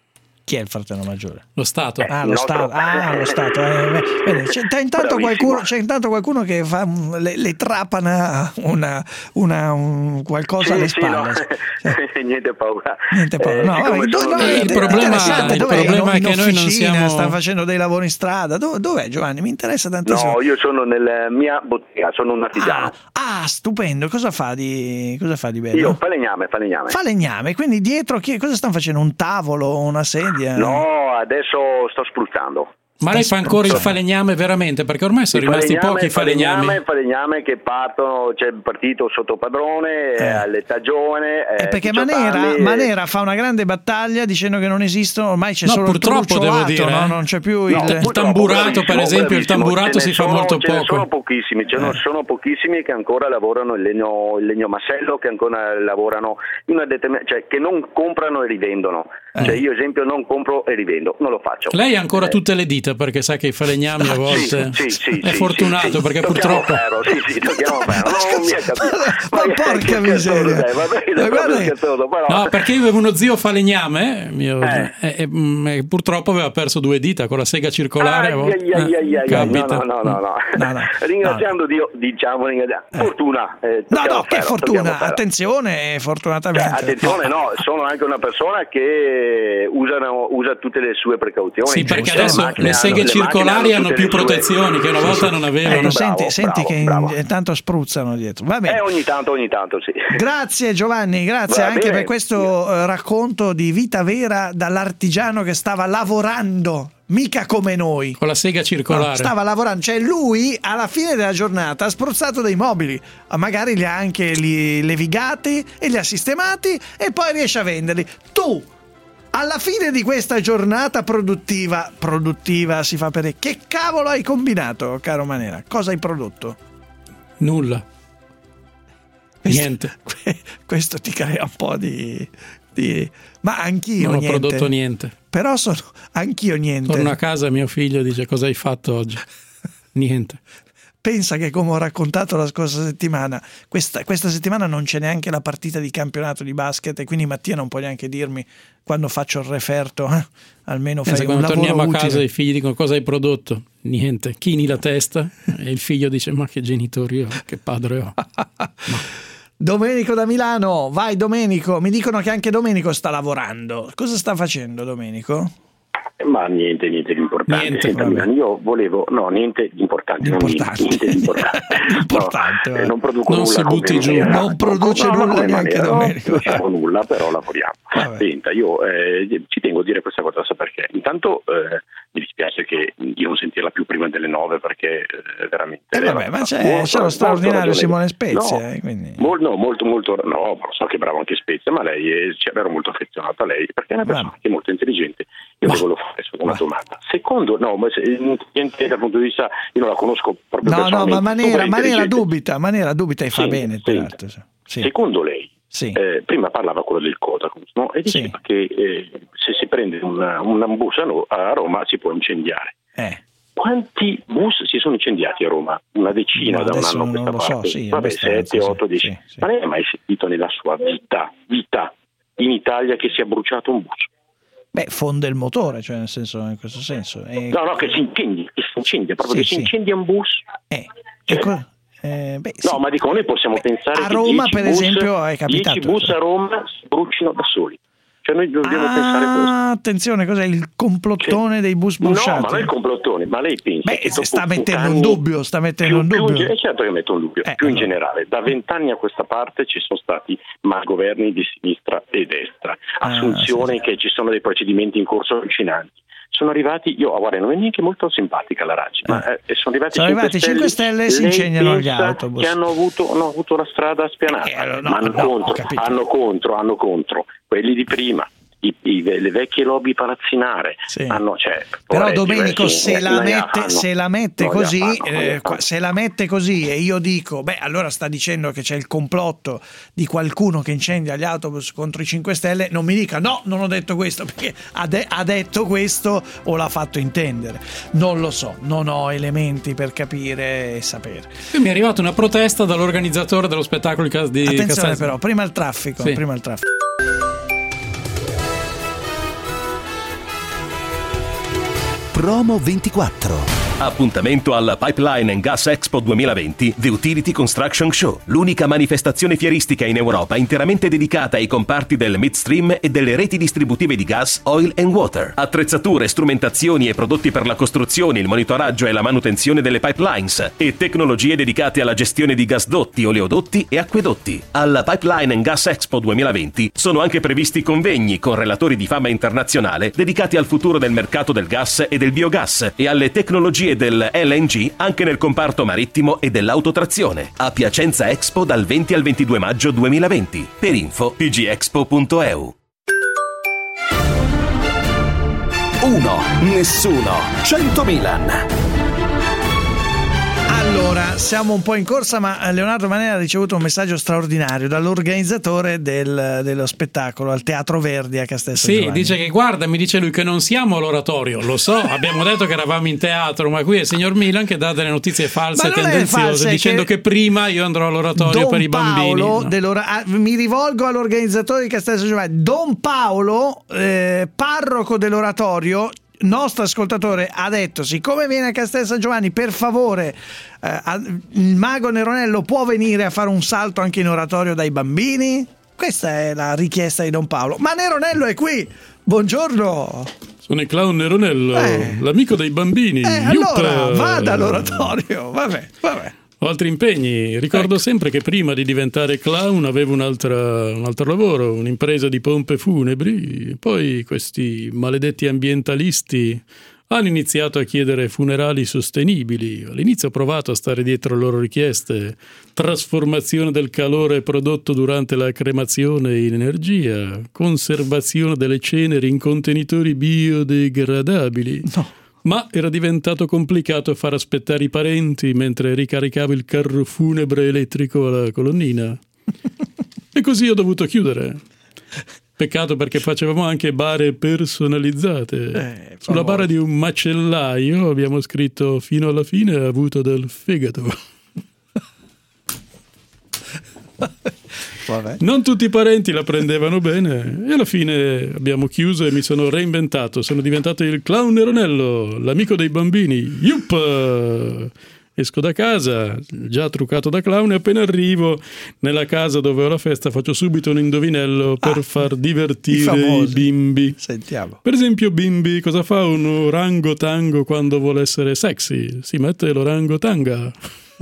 Chi è il fratello maggiore? Lo Stato. Ah, lo Stato. Ah, lo Stato. Eh, bene. C'è, c'è, intanto qualcuno, c'è intanto qualcuno che fa le, le trapana una, una un, qualcosa sì, alle sì, spalle. no. Cioè, niente paura. Niente paura. Eh, No, vabbè, do, no, il è problema, il dov'è? problema in, è che noi non officina, siamo. sta facendo dei lavori in strada. Dov- dov'è Giovanni? Mi interessa tantissimo. No, io sono nella mia bottega, sono un artigiano. Ah, ah, stupendo. Cosa fa di cosa fa di bello? Io falegname, falegname. Falegname, quindi dietro chi, cosa stanno facendo? Un tavolo, una sedia? No, adesso sto spruzzando. Ma lei fa ancora il falegname veramente? Perché ormai sono Il rimasti falegname, pochi falegnami. falegname, falegname che partono, c'è il partito sotto padrone, eh. all'età giovane. Eh, perché Manera, Manera fa una grande battaglia dicendo che non esistono, ormai c'è No, solo purtroppo il devo trucciolato, dire, no? eh. Non c'è più No, il, il tamburato, per esempio, il tamburato Ce ne si fa sono- molto ce ne poco. sono pochissimi, ce ne sono pochissimi che ancora lavorano il legno, il legno massello, che ancora lavorano in una determinata, cioè che non comprano e rivendono. Cioè io esempio non compro e rivendo, non lo faccio. Lei ha ancora Eh. tutte le dita, perché sa che i falegnami a volte Sì, sì, è sì, fortunato, sì, sì. perché Tocchiamo purtroppo ferro, sì, sì, tocchiamo ferro. Non mi è capito. Ma porca miseria. Va bene, Ma guarda che- scherzoso, però. No, perché io avevo uno zio falegname mio, Eh. e, e, mm, e purtroppo aveva perso due dita con la sega circolare. a Ai, volte. ai, ai, ai, Eh, ai, capita. no, no, no, no, no. Ringraziando Dio, diciamo, ringraziando. Fortuna. eh, No, tocchiamo no, che ferro, fortuna, tocchiamo ferro. attenzione, fortunatamente. Cioè, attenzione, no, sono anche una persona che usano, usa tutte le sue precauzioni. Sì, perché Giusto? adesso macchine le seghe hanno- le circolari macchine hanno tutte più le sue- protezioni che una volta non avevano. Ecco, senti, Bravo, senti bravo, che bravo. intanto spruzzano dietro. Va bene. Eh, ogni tanto, ogni tanto, sì. Grazie Giovanni, grazie Va anche bene. per questo eh, racconto di vita vera dall'artigiano che stava lavorando, mica come noi. Con la sega circolare. No, stava lavorando, cioè lui alla fine della giornata ha spruzzato dei mobili, magari li ha anche li, levigati e li ha sistemati e poi riesce a venderli. Tu, alla fine di questa giornata produttiva, produttiva si fa per... Che cavolo hai combinato, caro Manera? Cosa hai prodotto? Nulla. Questo- Niente. Questo ti crea un po' di... di... Ma anch'io Non ho niente. prodotto niente. Però sono anch'io niente. Torno a casa e mio figlio dice: cosa hai fatto oggi? Niente. Pensa che, come ho raccontato la scorsa settimana, questa, questa settimana non c'è neanche la partita di campionato di basket e quindi Mattia non può neanche dirmi quando faccio il referto, eh? Almeno fai Pensa, un quando lavoro torniamo a utile. casa i figli dicono: cosa hai prodotto? Niente. Chini la testa e il figlio dice: ma che genitori ho, che padre ho. Domenico da Milano, vai Domenico, mi dicono che anche Domenico sta lavorando. Cosa sta facendo Domenico? Ma niente, niente di importante. Niente, Senta, vabbè. Milano, io volevo, no, niente di importante, non Importante. niente di importante. Importante, No, eh. eh, non produco Non nulla. si come butti giù, Manera. non produce No, no, nulla come neanche Manera, Domenico. Non facciamo nulla, però lavoriamo. Vabbè. Senta, io eh, ci tengo a dire questa cosa, sa perché? Intanto eh, mi dispiace che io non sentirla più prima delle nove, perché eh, veramente... Eh vabbè, ma c'è, c'è lo straordinario Simone Spezia, eh, quindi... Mol- no, molto, molto, no, ma lo so che è bravo anche Spezia, ma lei è, cioè, ero molto affezionato a lei perché è una persona che è molto intelligente. Io le volevo fare solo una domanda. Secondo, no, ma se, intelligente dal punto di vista, io non la conosco proprio No, no, personalmente. ma Manera, super Manera intelligente. dubita, Manera dubita e fa Sì, bene, senta, peraltro. Sì. Secondo lei, Sì. eh, prima parlava quello del Codacons, no? E diceva che eh, se si prende una, una bus a, no- a Roma si può incendiare. Eh. Quanti bus si sono incendiati a Roma? Una decina Ma da un adesso anno a non questa lo so, parte. sì, Vabbè, abbastanza, sette, otto, sì, dieci. sì, sì. Ma lei ha mai sentito nella sua vita, vita in Italia che sia bruciato un bus? Beh, fonde il motore, cioè nel senso, in questo senso. E... No, no, che si incendia, che si incendia, proprio Sì, che si sì. incendia un bus. Eh, Cioè, co- eh, beh, no, ma dico, noi possiamo pensare a che Roma, dieci per bus, esempio, è capitato, dieci bus cioè. a Roma si brucino da soli. Cioè noi dobbiamo pensare questo. Ah, attenzione, cos'è il complottone dei bus bruciati? No, ma non è il complottone, ma lei pensa Beh, che si dopo sta mettendo anni- un dubbio, sta mettendo più- un più in dubbio. ge- eh, certo che metto un dubbio, Eh, più in allora. generale, da vent'anni a questa parte ci sono stati malgoverni di sinistra e destra, Ah, assunzioni che ci sono dei procedimenti in corso allucinanti. Sono arrivati, io guarda, non è neanche molto simpatica la Raggi, ma eh, sono arrivati Sono arrivati i cinque Stelle e si Lei incendiano gli pensa autobus. che hanno avuto, hanno avuto la strada spianata, Eh, allora, no, ma hanno, no, ho contro, capito. hanno contro, hanno contro, quelli di prima. I, i- le vecchie lobby palazzinare hanno, cioè, Però poveretti, Domenico, eh, se sì, la non ne mette, fanno. se la mette Non ne così, fanno, non ne eh, qua- se la mette così e io dico, beh, allora sta dicendo che c'è il complotto di qualcuno che incendia gli autobus contro i cinque Stelle, non mi dica no, non ho detto questo, perché ha, de- ha detto questo o l'ha fatto intendere. Non lo so, non ho elementi per capire e sapere. Qui mi è arrivata una protesta dall'organizzatore dello spettacolo di Cas- di Attenzione Castel- però, prima il traffico, Sì. prima il traffico. Promo ventiquattro. Appuntamento alla Pipeline and Gas Expo duemilaventi The Utility Construction Show, l'unica manifestazione fieristica in Europa interamente dedicata ai comparti del midstream e delle reti distributive di gas, oil and water. Attrezzature, strumentazioni e prodotti per la costruzione, il monitoraggio e la manutenzione delle pipelines e tecnologie dedicate alla gestione di gasdotti, oleodotti e acquedotti. Alla Pipeline and Gas Expo duemilaventi sono anche previsti convegni con relatori di fama internazionale dedicati al futuro del mercato del gas e del biogas e alle tecnologie del L N G anche nel comparto marittimo e dell'autotrazione. A Piacenza Expo dal venti al ventidue maggio duemilaventi. Per info p g expo punto e u. Uno, nessuno, cento Milan. Allora, siamo un po' in corsa, ma Leonardo Manera ha ricevuto un messaggio straordinario dall'organizzatore del, dello spettacolo al Teatro Verdi a Castel San Sì, Giovanni. dice che guarda, mi dice lui che non siamo all'oratorio, lo so, abbiamo detto che eravamo in teatro, ma qui è il signor Milan che dà delle notizie false e tendenziose, false, dicendo che... che prima io andrò all'oratorio Don per i bambini. Paolo no. dell'ora... ah, mi rivolgo all'organizzatore di Castel San Giovanni. Don Paolo, eh, parroco dell'oratorio, nostro ascoltatore, ha detto: siccome viene a Castel San Giovanni, per favore, eh, il mago Neronello può venire a fare un salto anche in oratorio dai bambini? Questa è la richiesta di Don Paolo. Ma Neronello è qui, buongiorno. Sono il clown Neronello, eh. l'amico dei bambini. Eh, allora vada all'oratorio. Vabbè, vabbè. Ho altri impegni. Ricordo ecco. sempre che prima di diventare clown avevo un'altra, un altro lavoro, un'impresa di pompe funebri. Poi questi maledetti ambientalisti hanno iniziato a chiedere funerali sostenibili. All'inizio ho provato a stare dietro alle loro richieste. Trasformazione del calore prodotto durante la cremazione in energia, conservazione delle ceneri in contenitori biodegradabili. No. Ma era diventato complicato far aspettare i parenti mentre ricaricavo il carro funebre elettrico alla colonnina. E così ho dovuto chiudere. Peccato, perché facevamo anche bare personalizzate. Eh, Sulla bara di un macellaio abbiamo scritto: fino alla fine ha avuto del fegato. Vabbè. Non tutti i parenti la prendevano bene e alla fine abbiamo chiuso e mi sono reinventato. Sono diventato il clown Neronello, l'amico dei bambini. Yup! Esco da casa, già truccato da clown, e appena arrivo nella casa dove ho la festa faccio subito un indovinello per ah, far divertire i, i bimbi. Sentiamo. Per esempio, bimbi, cosa fa un orangotango quando vuole essere sexy? Si mette l'orangotanga.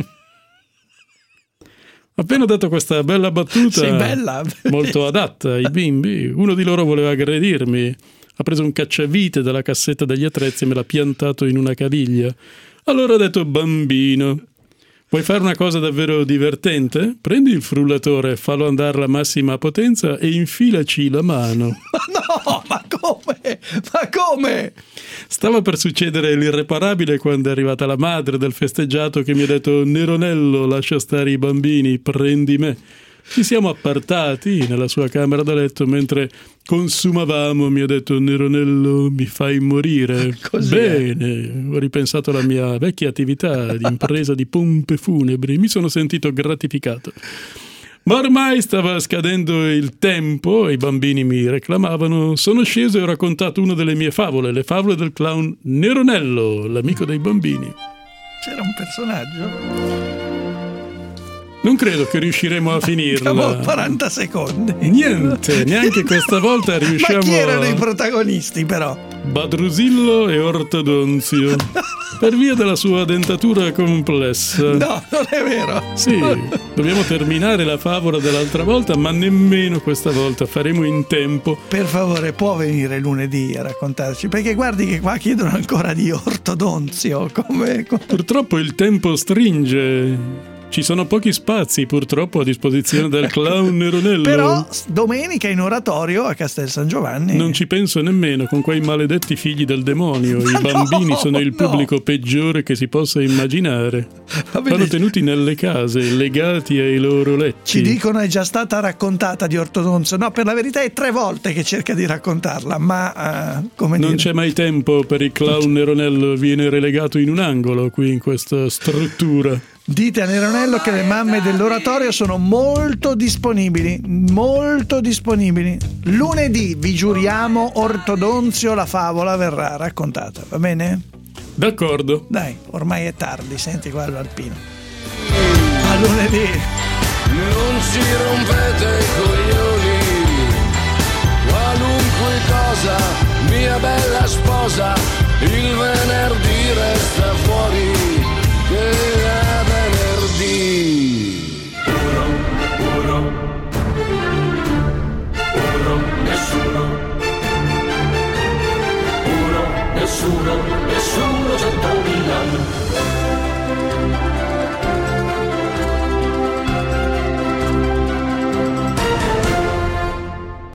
Appena ho detto questa bella battuta, Sei bella. molto adatta ai bimbi, uno di loro voleva aggredirmi. Ha preso un cacciavite dalla cassetta degli attrezzi e me l'ha piantato in una caviglia. Allora ho detto: bambino, vuoi fare una cosa davvero divertente? Prendi il frullatore, fallo andare alla massima potenza e infilaci la mano. Ma no, ma come? Ma come? Stava per succedere l'irreparabile quando è arrivata la madre del festeggiato che mi ha detto: Neronello, lascia stare i bambini, prendi me. Ci siamo appartati nella sua camera da letto mentre consumavamo. Mi ha detto: Neronello, mi fai morire. Così Bene, è. Ho ripensato alla mia vecchia attività di impresa di pompe funebri. Mi sono sentito gratificato. Ma ormai stava scadendo il tempo e i bambini mi reclamavano. Sono sceso e ho raccontato una delle mie favole, le favole del clown Neronello, l'amico dei bambini. C'era un personaggio? Non credo che riusciremo a finirla. Abbiamo quaranta secondi. Niente, neanche questa volta riusciamo. Ma chi erano i protagonisti, però? Badrusillo e Ortodonzio. Per via della sua dentatura complessa. No, non è vero. Sì, dobbiamo terminare la favola dell'altra volta, ma nemmeno questa volta faremo in tempo. Per favore, può venire lunedì a raccontarci? Perché guardi che qua chiedono ancora di Ortodonzio. Come... Purtroppo il tempo stringe. Ci sono pochi spazi purtroppo a disposizione del clown Neronello. Però domenica in oratorio a Castel San Giovanni. Non ci penso nemmeno, con quei maledetti figli del demonio. I Ma bambini no, sono il pubblico no. peggiore che si possa immaginare. Vanno tenuti nelle case, legati ai loro letti. Ci dicono è già stata raccontata di Ortodonzio. No, per la verità è tre volte che cerca di raccontarla, ma uh, come non dire... c'è mai tempo per il clown Neronello. Viene relegato in un angolo qui in questa struttura. Dite a Neronello che le mamme dell'oratorio sono molto disponibili, molto disponibili. Lunedì, vi giuriamo, Ortodonzio la favola verrà raccontata, va bene? D'accordo. Dai, ormai è tardi, senti qua l'Alpino. A lunedì. Non ci rompete i coglioni, qualunque cosa, mia bella sposa, il venerdì resta fuori, che è venerdì. Uno, uno, uno, nessuno, uno, nessuno, nessuno.